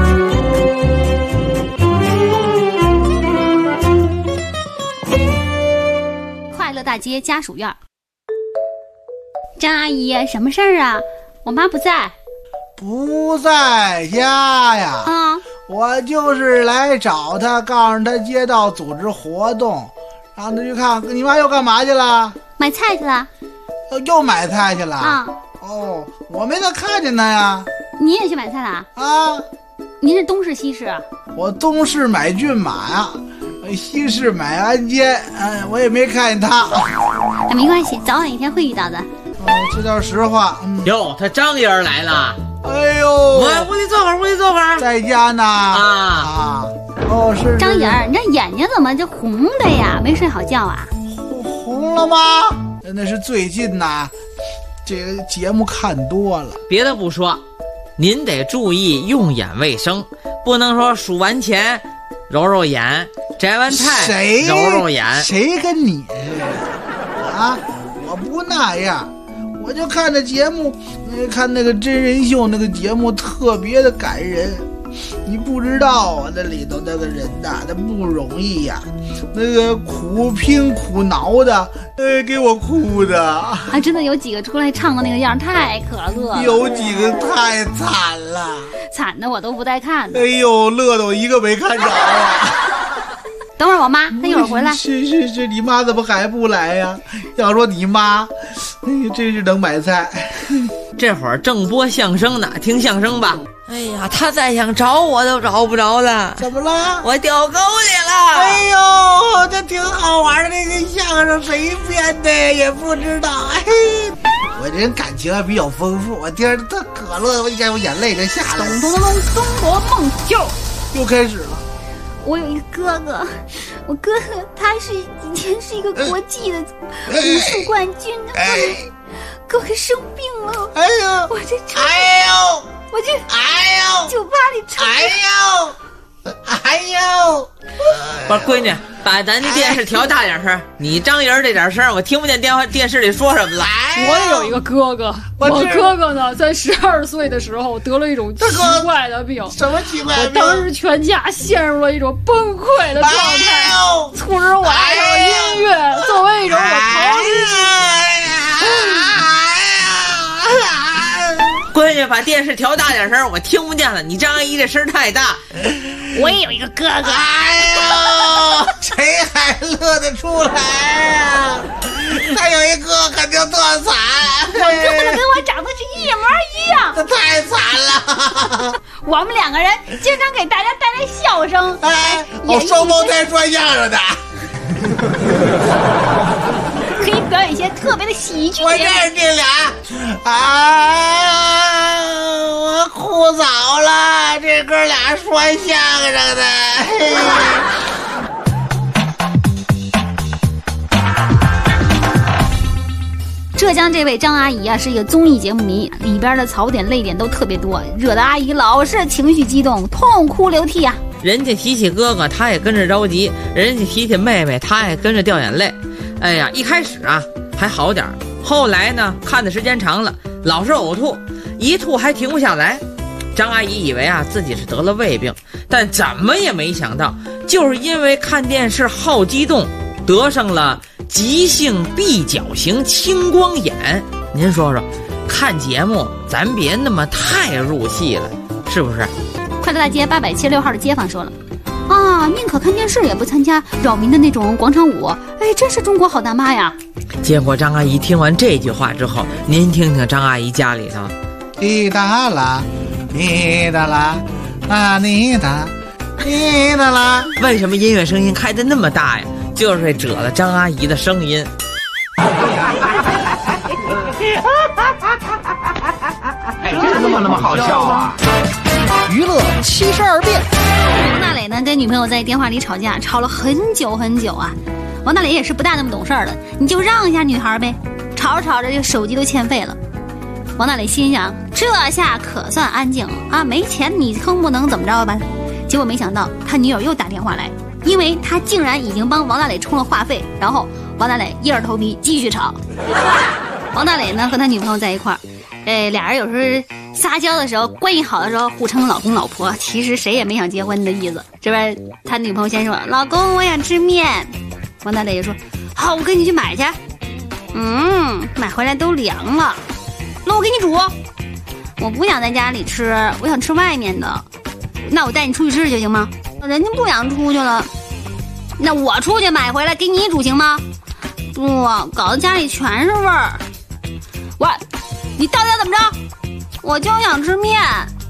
快乐大街家属院。张阿姨，什么事儿啊？我妈不在。 不在家呀？我就是来找她，告诉她街道组织活动，让她去看。你妈又干嘛去了？ 买菜去了。 又买菜去了？哦，我没再看见她呀。 你也去买菜了？您是东市西市？ 我东市买骏马呀，西市买鞍鞯，我也没看见她。 没关系，早晚一天会遇到的。 这叫实话。 哟，他张爷儿来了。 哎呦， 我屋里坐会儿，屋里坐会儿。 在家呢。是。 张爷儿，你这眼睛怎么就红的呀？没睡好觉啊？ 红了吗？那是最近呐，这个节目看多了。 别的不说，您得注意用眼卫生，不能说数完钱揉揉眼，摘完菜揉揉眼。 谁跟你似的啊？我不那样，我就看这节目，看那个真人秀，那个节目特别的感人。你不知道啊，那里头那个人呐，他不容易呀，那个苦拼苦挠的，给我哭的。 真的有几个出来唱的那个样太可乐了， 有几个太惨了， 惨的我都不带看的。 哎呦，乐的我一个没看着啊。 等会儿我妈，她一会儿回来。 是，你妈怎么还不来呀？要说你妈，真是能买菜。 这会儿正播相声呢，听相声吧。哎呀，他再想找我都找不着了。 怎么了？ 我掉沟里了。 哎呦，这挺好玩的，这个相声谁编的也不知道。我这人感情还比较丰富，我听着特可乐，我眼泪就下来了。 咚咚咚，中国梦秀又开始了。 我有一个哥哥，我哥哥他以前是一个国际的武术冠军，哥哥生病了。 哎呦， 我这我就酒吧里唱。 哎呦， 不是闺女，把咱这电视调大点声。你张爷这点声，我听不见电视里说什么了。 我也有一个哥哥，我哥哥呢，在12岁的时候得了一种奇怪的病。 什么奇怪的病？ 我当时全家陷入了一种崩溃的状态，促使我爱上了音乐，作为一种我逃离。闺女，把电视调大点声，我听不见了。你张阿姨这声太大。 我也有一个哥哥。 哎呦，谁还乐得出来呀？他有一个肯定特惨。 我哥哥跟我长得是一模一样。 这太惨了。 我们两个人经常给大家带来笑声。 双胞胎说相声的。 可以表演一些特别的喜剧。 我认识这俩。我哭早了，这哥俩说相声的。 浙江这位张阿姨啊，是一个综艺节目迷，里边的槽点泪点都特别多，惹得阿姨老是情绪激动，痛哭流涕啊。 人家提起哥哥，她也跟着着急；人家提起妹妹，她也跟着掉眼泪。哎呀，一开始啊还好点，后来呢看的时间长了，老是呕吐， 一吐还停不下来。张阿姨以为自己是得了胃病，但怎么也没想到，就是因为看电视好激动，得上了急性闭角型青光眼。您说说，看节目咱别那么太入戏了，是不是？ 快乐大街876号的街坊说了啊，宁可看电视也不参加扰民的那种广场舞。哎，真是中国好大妈呀！ 结果张阿姨听完这句话之后，您听听张阿姨家里头， 滴答啦，滴答啦，啊滴答，滴答啦。 为什么音乐声音开得那么大呀？就是惹了张阿姨的声音。 哎，这怎么那么好笑啊？ 娱乐72变。 王大磊呢跟女朋友在电话里吵架，吵了很久很久啊。王大磊也是不大那么懂事儿的，你就让一下女孩呗。吵着吵着，这个手机都欠费了。王大磊心想，这下可算安静了啊，没钱你更不能怎么着吧？结果没想到他女友又打电话来，因为他竟然已经帮王大磊充了话费，然后王大磊硬着头皮继续吵。王大磊呢和他女朋友在一块儿，俩人有时候撒娇的时候，关系好的时候互称老公老婆，其实谁也没想结婚的意思。这边他女朋友先说，老公我想吃面，王大磊就说，好，我跟你去买去。买回来都凉了，那我给你煮。我不想在家里吃，我想吃外面的。那我带你出去吃去行吗？人家不想出去了，那我出去买回来给你煮行吗？不，搞得家里全是味儿。喂，你到底要怎么着？我就想吃面。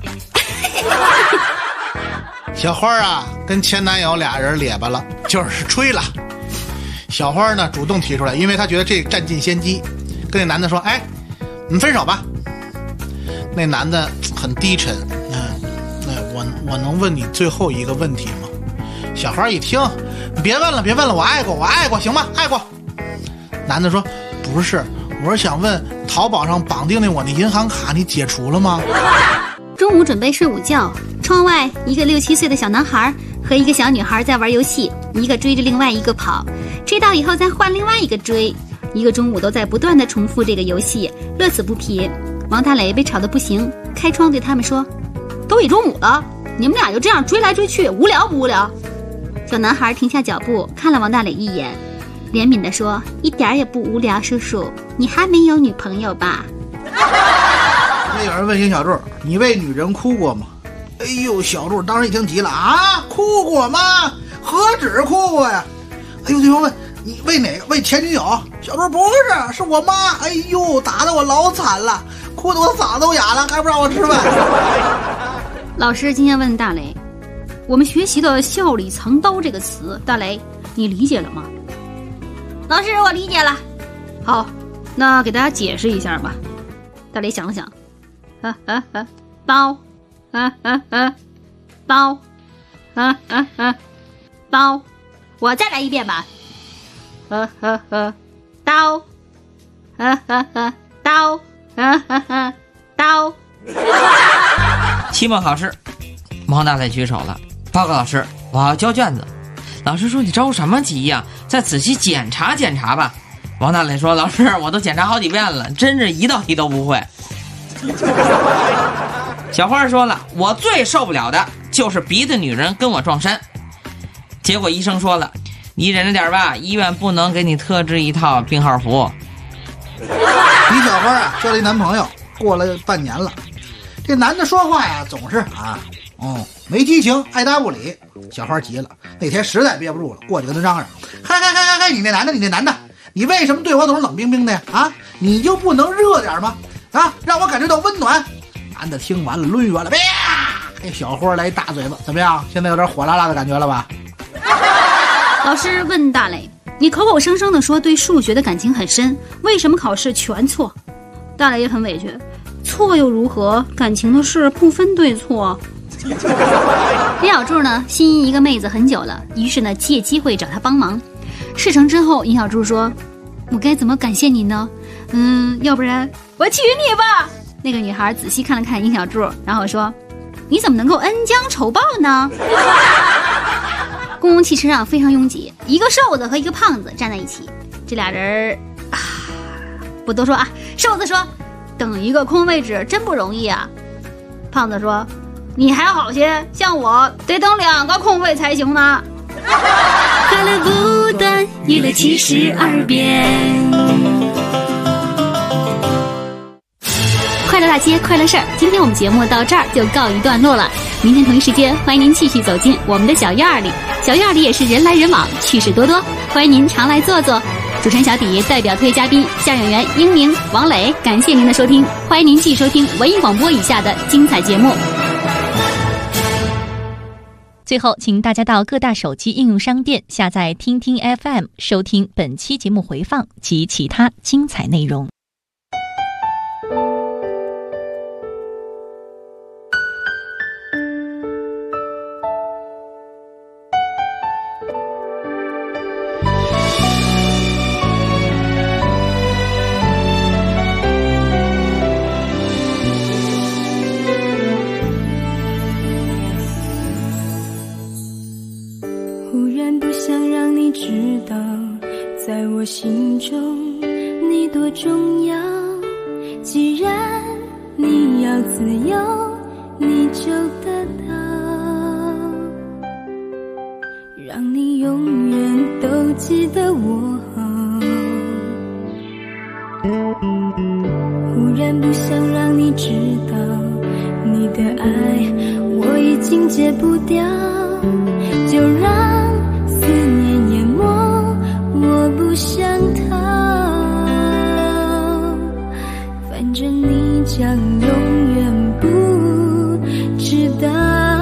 小花啊跟前男友俩人咧巴了，就是吹了。小花呢主动提出来，因为她觉得这占尽先机，跟那男的说，哎，我们分手吧。那男的很低沉，我能问你最后一个问题吗？小花一听，别问了，我爱过，行吗？爱过。男的说，不是，我是想问，淘宝上绑定的我的银行卡你解除了吗？ 中午准备睡午觉，窗外一个6、7岁的小男孩和一个小女孩在玩游戏，一个追着另外一个跑，追到以后再换另外一个追，一个中午都在不断的重复这个游戏，乐此不疲。王大磊被吵得不行，开窗对他们说，都一中午了，你们俩就这样追来追去，无聊不无聊？小男孩停下脚步，看了王大磊一眼，怜悯地说，一点也不无聊，叔叔，你还没有女朋友吧？ 那有人问邢小柱，你为女人哭过吗？哎呦，小柱当时已经急了啊，哭过吗？何止哭过呀！哎呦，对方问你为哪个？为前女友？小柱不是，是我妈。哎呦，打得我老惨了，哭得我嗓子都哑了，还不让我吃饭。 老师今天问大雷，我们学习的笑里藏刀这个词，大雷你理解了吗？老师，我理解了。好，那给大家解释一下吧。大雷想了想，刀，刀，刀，我再来一遍吧。刀，刀，刀。 期末考试，王大磊举手了，报告老师，我要交卷子。老师说，你着什么急呀？再仔细检查检查吧。王大磊说，老师，我都检查好几遍了，真是一道题都不会。小花说了，我最受不了的就是别的女人跟我撞衫。结果医生说了，你忍着点吧，医院不能给你特制一套病号服。 李小花啊交了一男朋友，过了半年了，这男的说话呀总是没激情，爱答不理。小花急了，那天实在憋不住了，过去跟他嚷嚷，嗨，你那男的，你为什么对我总是冷冰冰的呀？啊，你就不能热点吗？啊，让我感觉到温暖。男的听完了抡圆了，给小花来一大嘴巴，怎么样？现在有点火辣辣的感觉了吧？ 老师问大磊，你口口声声的说对数学的感情很深，为什么考试全错？大磊也很委屈，错又如何？感情的事不分对错。李小柱呢心仪一个妹子很久了，于是呢借机会找她帮忙。事成之后，尹小柱说，我该怎么感谢你呢？要不然我娶你吧。那个女孩仔细看了看尹小柱，然后说，你怎么能够恩将仇报呢？公共汽车上非常拥挤，一个瘦子和一个胖子站在一起，这俩人不多说啊。瘦子说， 等一个空位置真不容易啊。胖子说，你还好些，像我得等2个空位才行呢。 快乐不断，娱乐72变。 快乐大街，快乐事儿。今天我们节目到这儿就告一段落了。明天同一时间，欢迎您继续走进我们的小院儿里。小院儿里也是人来人往，趣事多多，欢迎您常来坐坐。主持人小迪代表特约嘉宾夏演员英明、王磊，感谢您的收听，欢迎您继续收听文艺广播以下的精彩节目。 最后，请大家到各大手机应用商店下载听听 FM， 收听本期节目回放及其他精彩内容。 在我心中你多重要，既然你要自由，你就得到，让你永远都记得我。忽然不想让你知道，你的爱我已经戒不掉，就让思念淹没我不想逃，反正你将永远不知道。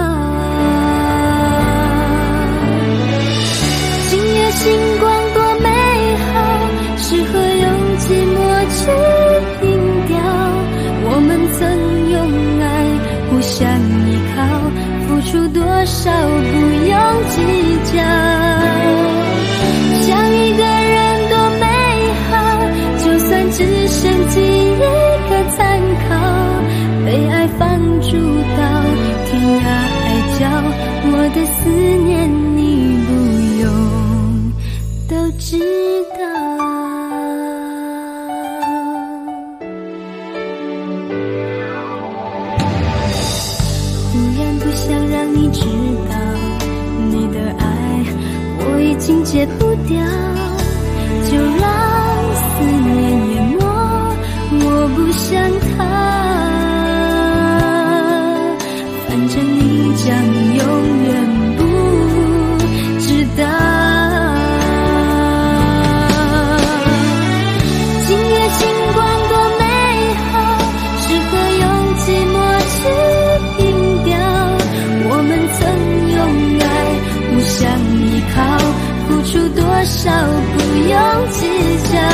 今夜星光多美好，适合用寂寞去凭吊。我们曾用爱互相依靠，付出多少不用计较。想一个人多美好，就算只剩记忆可参考，被爱放逐到天涯海角，我的思念你不用都知道。忽然不想让你知道，你的爱我已经戒不掉，就让思念淹没我不想逃，反正你将永远不知道。今夜星光多美好，适合用寂寞去凭吊。我们曾用爱互相依靠，付出多少不用计较。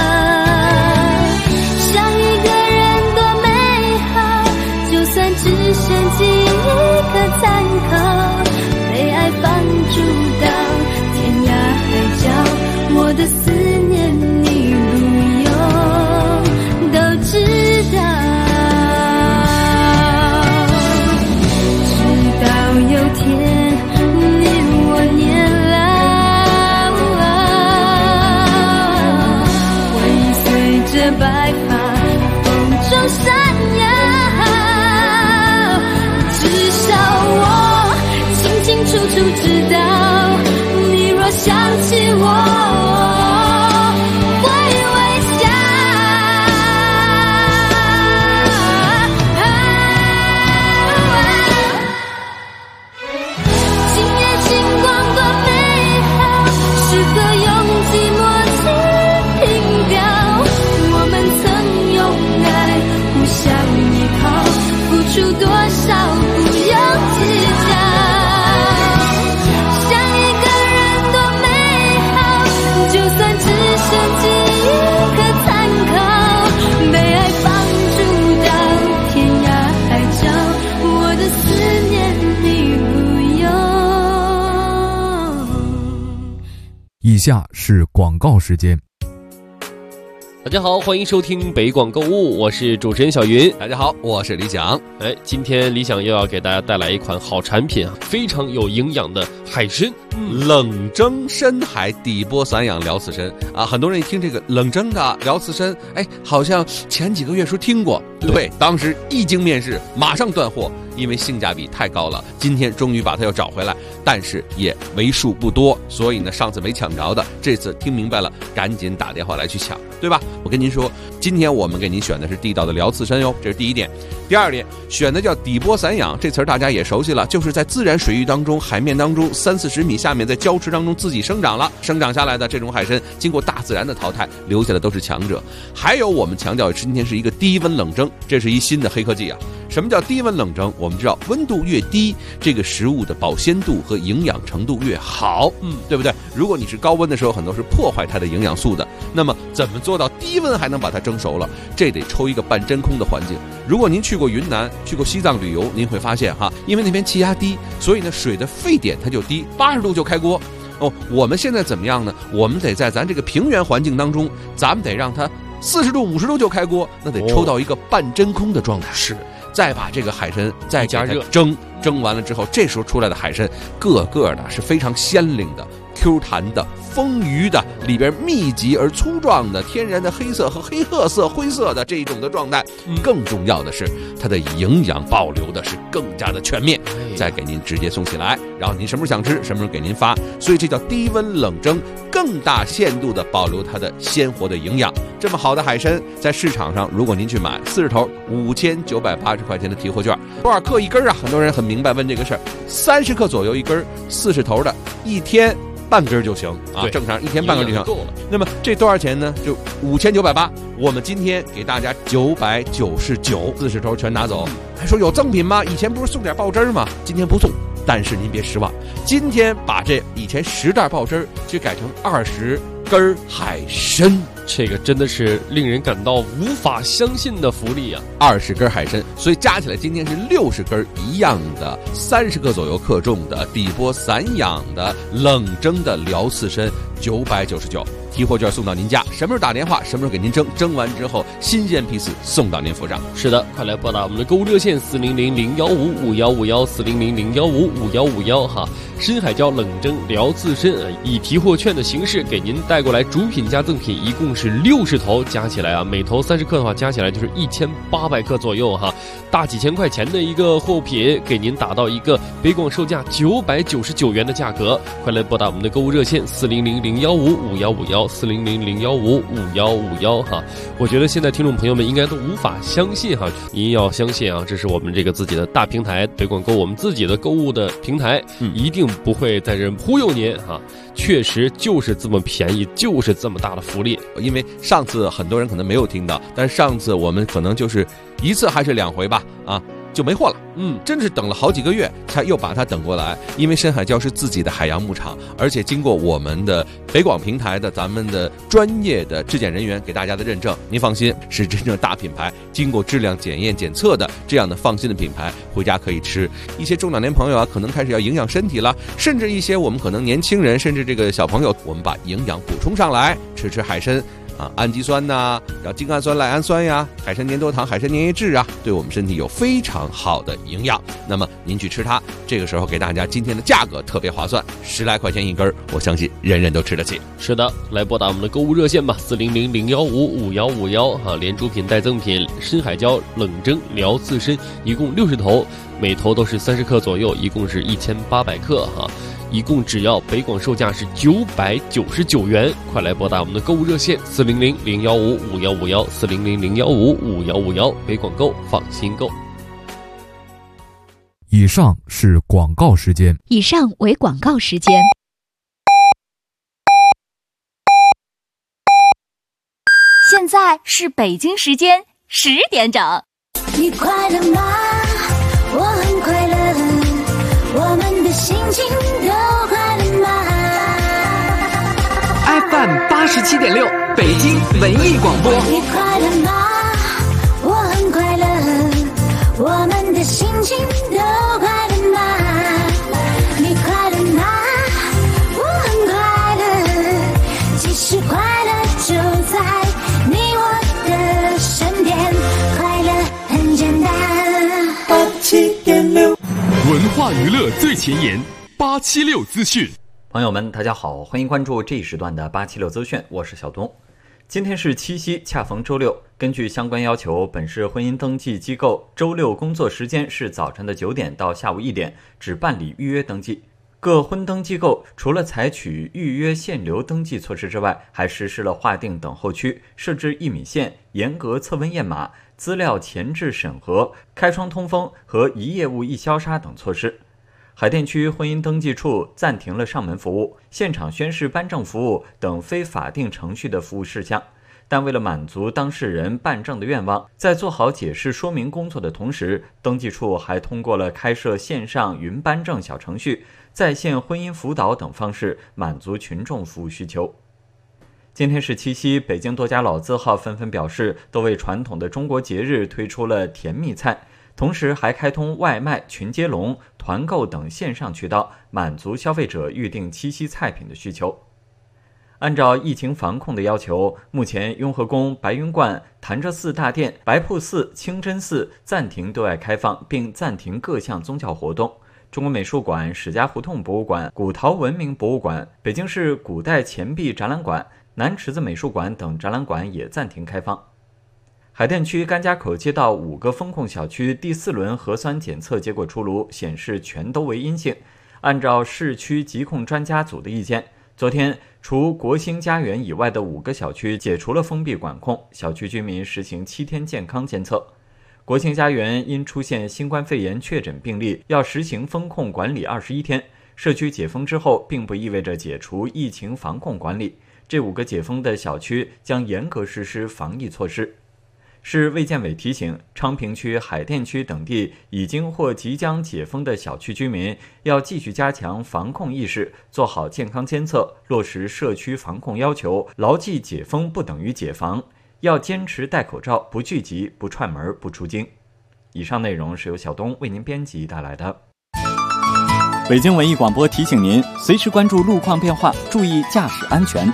想一个人多美好，就算只剩记忆可参考，被爱放逐到天涯海角，我的思念你不用都知道。直到有天你我年老，会随着白发风中闪耀，至少我清清楚楚知道，你若想起我付出多少不用计较。想一个人多美好，就算只剩记忆可参考，被爱放逐到天涯海角，我的思念你不用。 以下是广告时间。 大家好，欢迎收听北广购物，我是主持人小云。 大家好，我是李想。 今天李想又要给大家带来一款好产品啊，非常有营养的海参。 冷蒸深海底波散养辽刺参啊，很多人一听这个冷蒸的辽刺参，好像前几个月说听过。对，当时一经面世，马上断货，因为性价比太高了。今天终于把它又找回来，但是也为数不多，所以呢，上次没抢着的，这次听明白了，赶紧打电话来去抢，对吧？我跟您说，今天我们给您选的是地道的辽刺参哟，这是第一点。第二点，选的叫底波散养，这词儿大家也熟悉了，就是在自然水域当中、海面当中30-40米下面，在礁池当中自己生长下来的这种海参，经过大自然的淘汰，留下的都是强者。还有我们强调今天是一个低温冷蒸，这是一新的黑科技啊。什么叫低温冷蒸？我们知道温度越低，这个食物的保鲜度和营养程度越好，对不对？如果你是高温的时候，很多是破坏它的营养素的。那么怎么做到低温还能把它蒸熟了？这得抽一个半真空的环境。如果您去过云南、去过西藏旅游，您会发现因为那边气压低，所以呢水的沸点它就低，80度就开锅。我们现在怎么样呢？我们得在咱这个平原环境当中，咱们得让它40度、50度就开锅，那得抽到一个半真空的状态。是。再把这个海参再加热蒸完了之后，这时候出来的海参个个的是非常鲜灵的、Q 弹的、丰腴的，里边密集而粗壮的天然的黑色和黑褐色、灰色的这一种的状态。更重要的是，它的营养保留的是更加的全面，再给您直接送起来，然后您什么时候想吃，什么时候给您发。所以这叫低温冷蒸，更大限度的保留它的鲜活的营养。这么好的海参，在市场上，如果您去买40头，5980块钱的提货券，多少克一根啊？很多人很明白问这个事儿，30克左右一根，40头的，一天半根就行啊，正常一天半根就行。那么这多少钱呢？就5980。我们今天给大家999，40头全拿走。还说有赠品吗？以前不是送点爆汁吗？今天不送。但是您别失望，今天把这以前10袋爆汁就改成20根海参， 这个真的是令人感到无法相信的福利啊 ！20根海参，所以加起来今天是60根一样的，30克左右克重的底波散养的冷蒸的辽刺参，999。提货券送到您家，什么时候打电话，什么时候给您蒸完之后新鲜批次送到您府上。 是的，快来拨打我们的购物热线400-015-5151，400-015-5151哈。深海椒冷蒸辽刺参以提货券的形式给您带过来，主品加赠品一共是60头，加起来每头30克的话，加起来就是1800克左右哈，大几千块钱的一个货品，给您打到一个北广售价999元的价格。快来拨打我们的购物热线400-015-5151，400-015-5151哈。我觉得现在听众朋友们应该都无法相信哈，您要相信啊，这是我们这个自己的大平台北广购，我们自己的购物的平台，一定不会在这忽悠您哈，确实就是这么便宜，就是这么大的福利。 因为上次很多人可能没有听到，但是上次我们可能就是1次还是2回吧就没货了，真是等了好几个月才又把它等过来。因为深海礁是自己的海洋牧场，而且经过我们的北广平台的咱们的专业的质检人员给大家的认证，您放心，是真正大品牌，经过质量检验检测的这样的放心的品牌，回家可以吃。一些中老年朋友可能开始要营养身体了，甚至一些我们可能年轻人，甚至这个小朋友，我们把营养补充上来，吃海参。氨基酸呐，精氨酸、赖氨酸呀，海参粘多糖、海参粘液质啊，对我们身体有非常好的营养。那么您去吃它，这个时候给大家今天的价格特别划算，10来块钱一根，我相信人人都吃得起。 是的，来拨打我们的购物热线吧，400-015-5151哈，连主品带赠品，深海椒冷蒸辽刺参一共60头，每头都是30克左右，一共是1800克哈。一共只要北广售价是999元，快来拨打我们的购物热线400-015-5151，400-015-5151，北广购放心购。 以上是广告时间。 以上为广告时间。 现在是北京时间10点整。 你快乐吗？我很快乐，我们的心情都快乐吗 ？FM 87.6，北京文艺广播。 你快乐吗？我很快乐，我们的心情都快乐吗？你快乐吗？我很快乐，其实快乐就在你我化娱乐最前沿，876资讯。 朋友们，大家好，欢迎关注这一时段的876资讯，我是小东。今天是七夕，恰逢周六。根据相关要求，本市婚姻登记机构周六工作时间是早晨的9点到下午1点，只办理预约登记。各婚登机构除了采取预约限流登记措施之外，还实施了划定等候区、设置1米线、严格测温验码、资料前置审核、开窗通风和一业务一消杀等措施。海淀区婚姻登记处暂停了上门服务、现场宣誓颁证服务等非法定程序的服务事项，但为了满足当事人办证的愿望，在做好解释说明工作的同时，登记处还通过了开设线上云颁证小程序、在线婚姻辅导等方式满足群众服务需求。今天是七夕，北京多家老字号纷纷表示，都为传统的中国节日推出了甜蜜菜，同时还开通外卖、群接龙、团购等线上渠道，满足消费者预订七夕菜品的需求。按照疫情防控的要求，目前雍和宫、白云观、潭柘寺大殿、白瀑寺、清真寺暂停对外开放，并暂停各项宗教活动。中国美术馆、史家胡同博物馆、古陶文明博物馆、北京市古代钱币展览馆、南池子美术馆等展览馆也暂停开放。海淀区甘家口街道5个封控小区第4轮核酸检测结果出炉，显示全都为阴性。按照市区疾控专家组的意见，昨天除国兴家园以外的5个小区解除了封闭管控，小区居民实行7天健康监测。国兴家园因出现新冠肺炎确诊病例，要实行封控管理21天。社区解封之后，并不意味着解除疫情防控管理，这5个解封的小区将严格实施防疫措施。市卫健委提醒，昌平区、海淀区等地已经或即将解封的小区居民，要继续加强防控意识，做好健康监测，落实社区防控要求，牢记解封不等于解防，要坚持戴口罩、不聚集、不串门、不出京。以上内容是由小东为您编辑带来的。 北京文艺广播提醒您，随时关注路况变化，注意驾驶安全。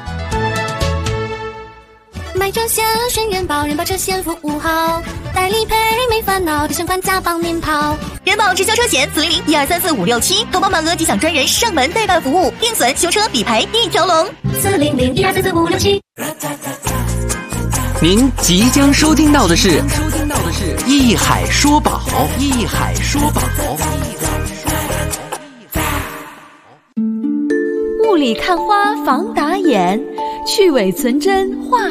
买车险选人保，人保车险服务好，代理赔没烦恼，提升款价帮您跑。 人保直销车险400-1234567，投保满额即享专人上门代办服务，定损、修车、理赔一条龙。 400-1234567。 您即将收听到的是一海说宝，一海说宝。 雾里看花防打眼，去伪存真画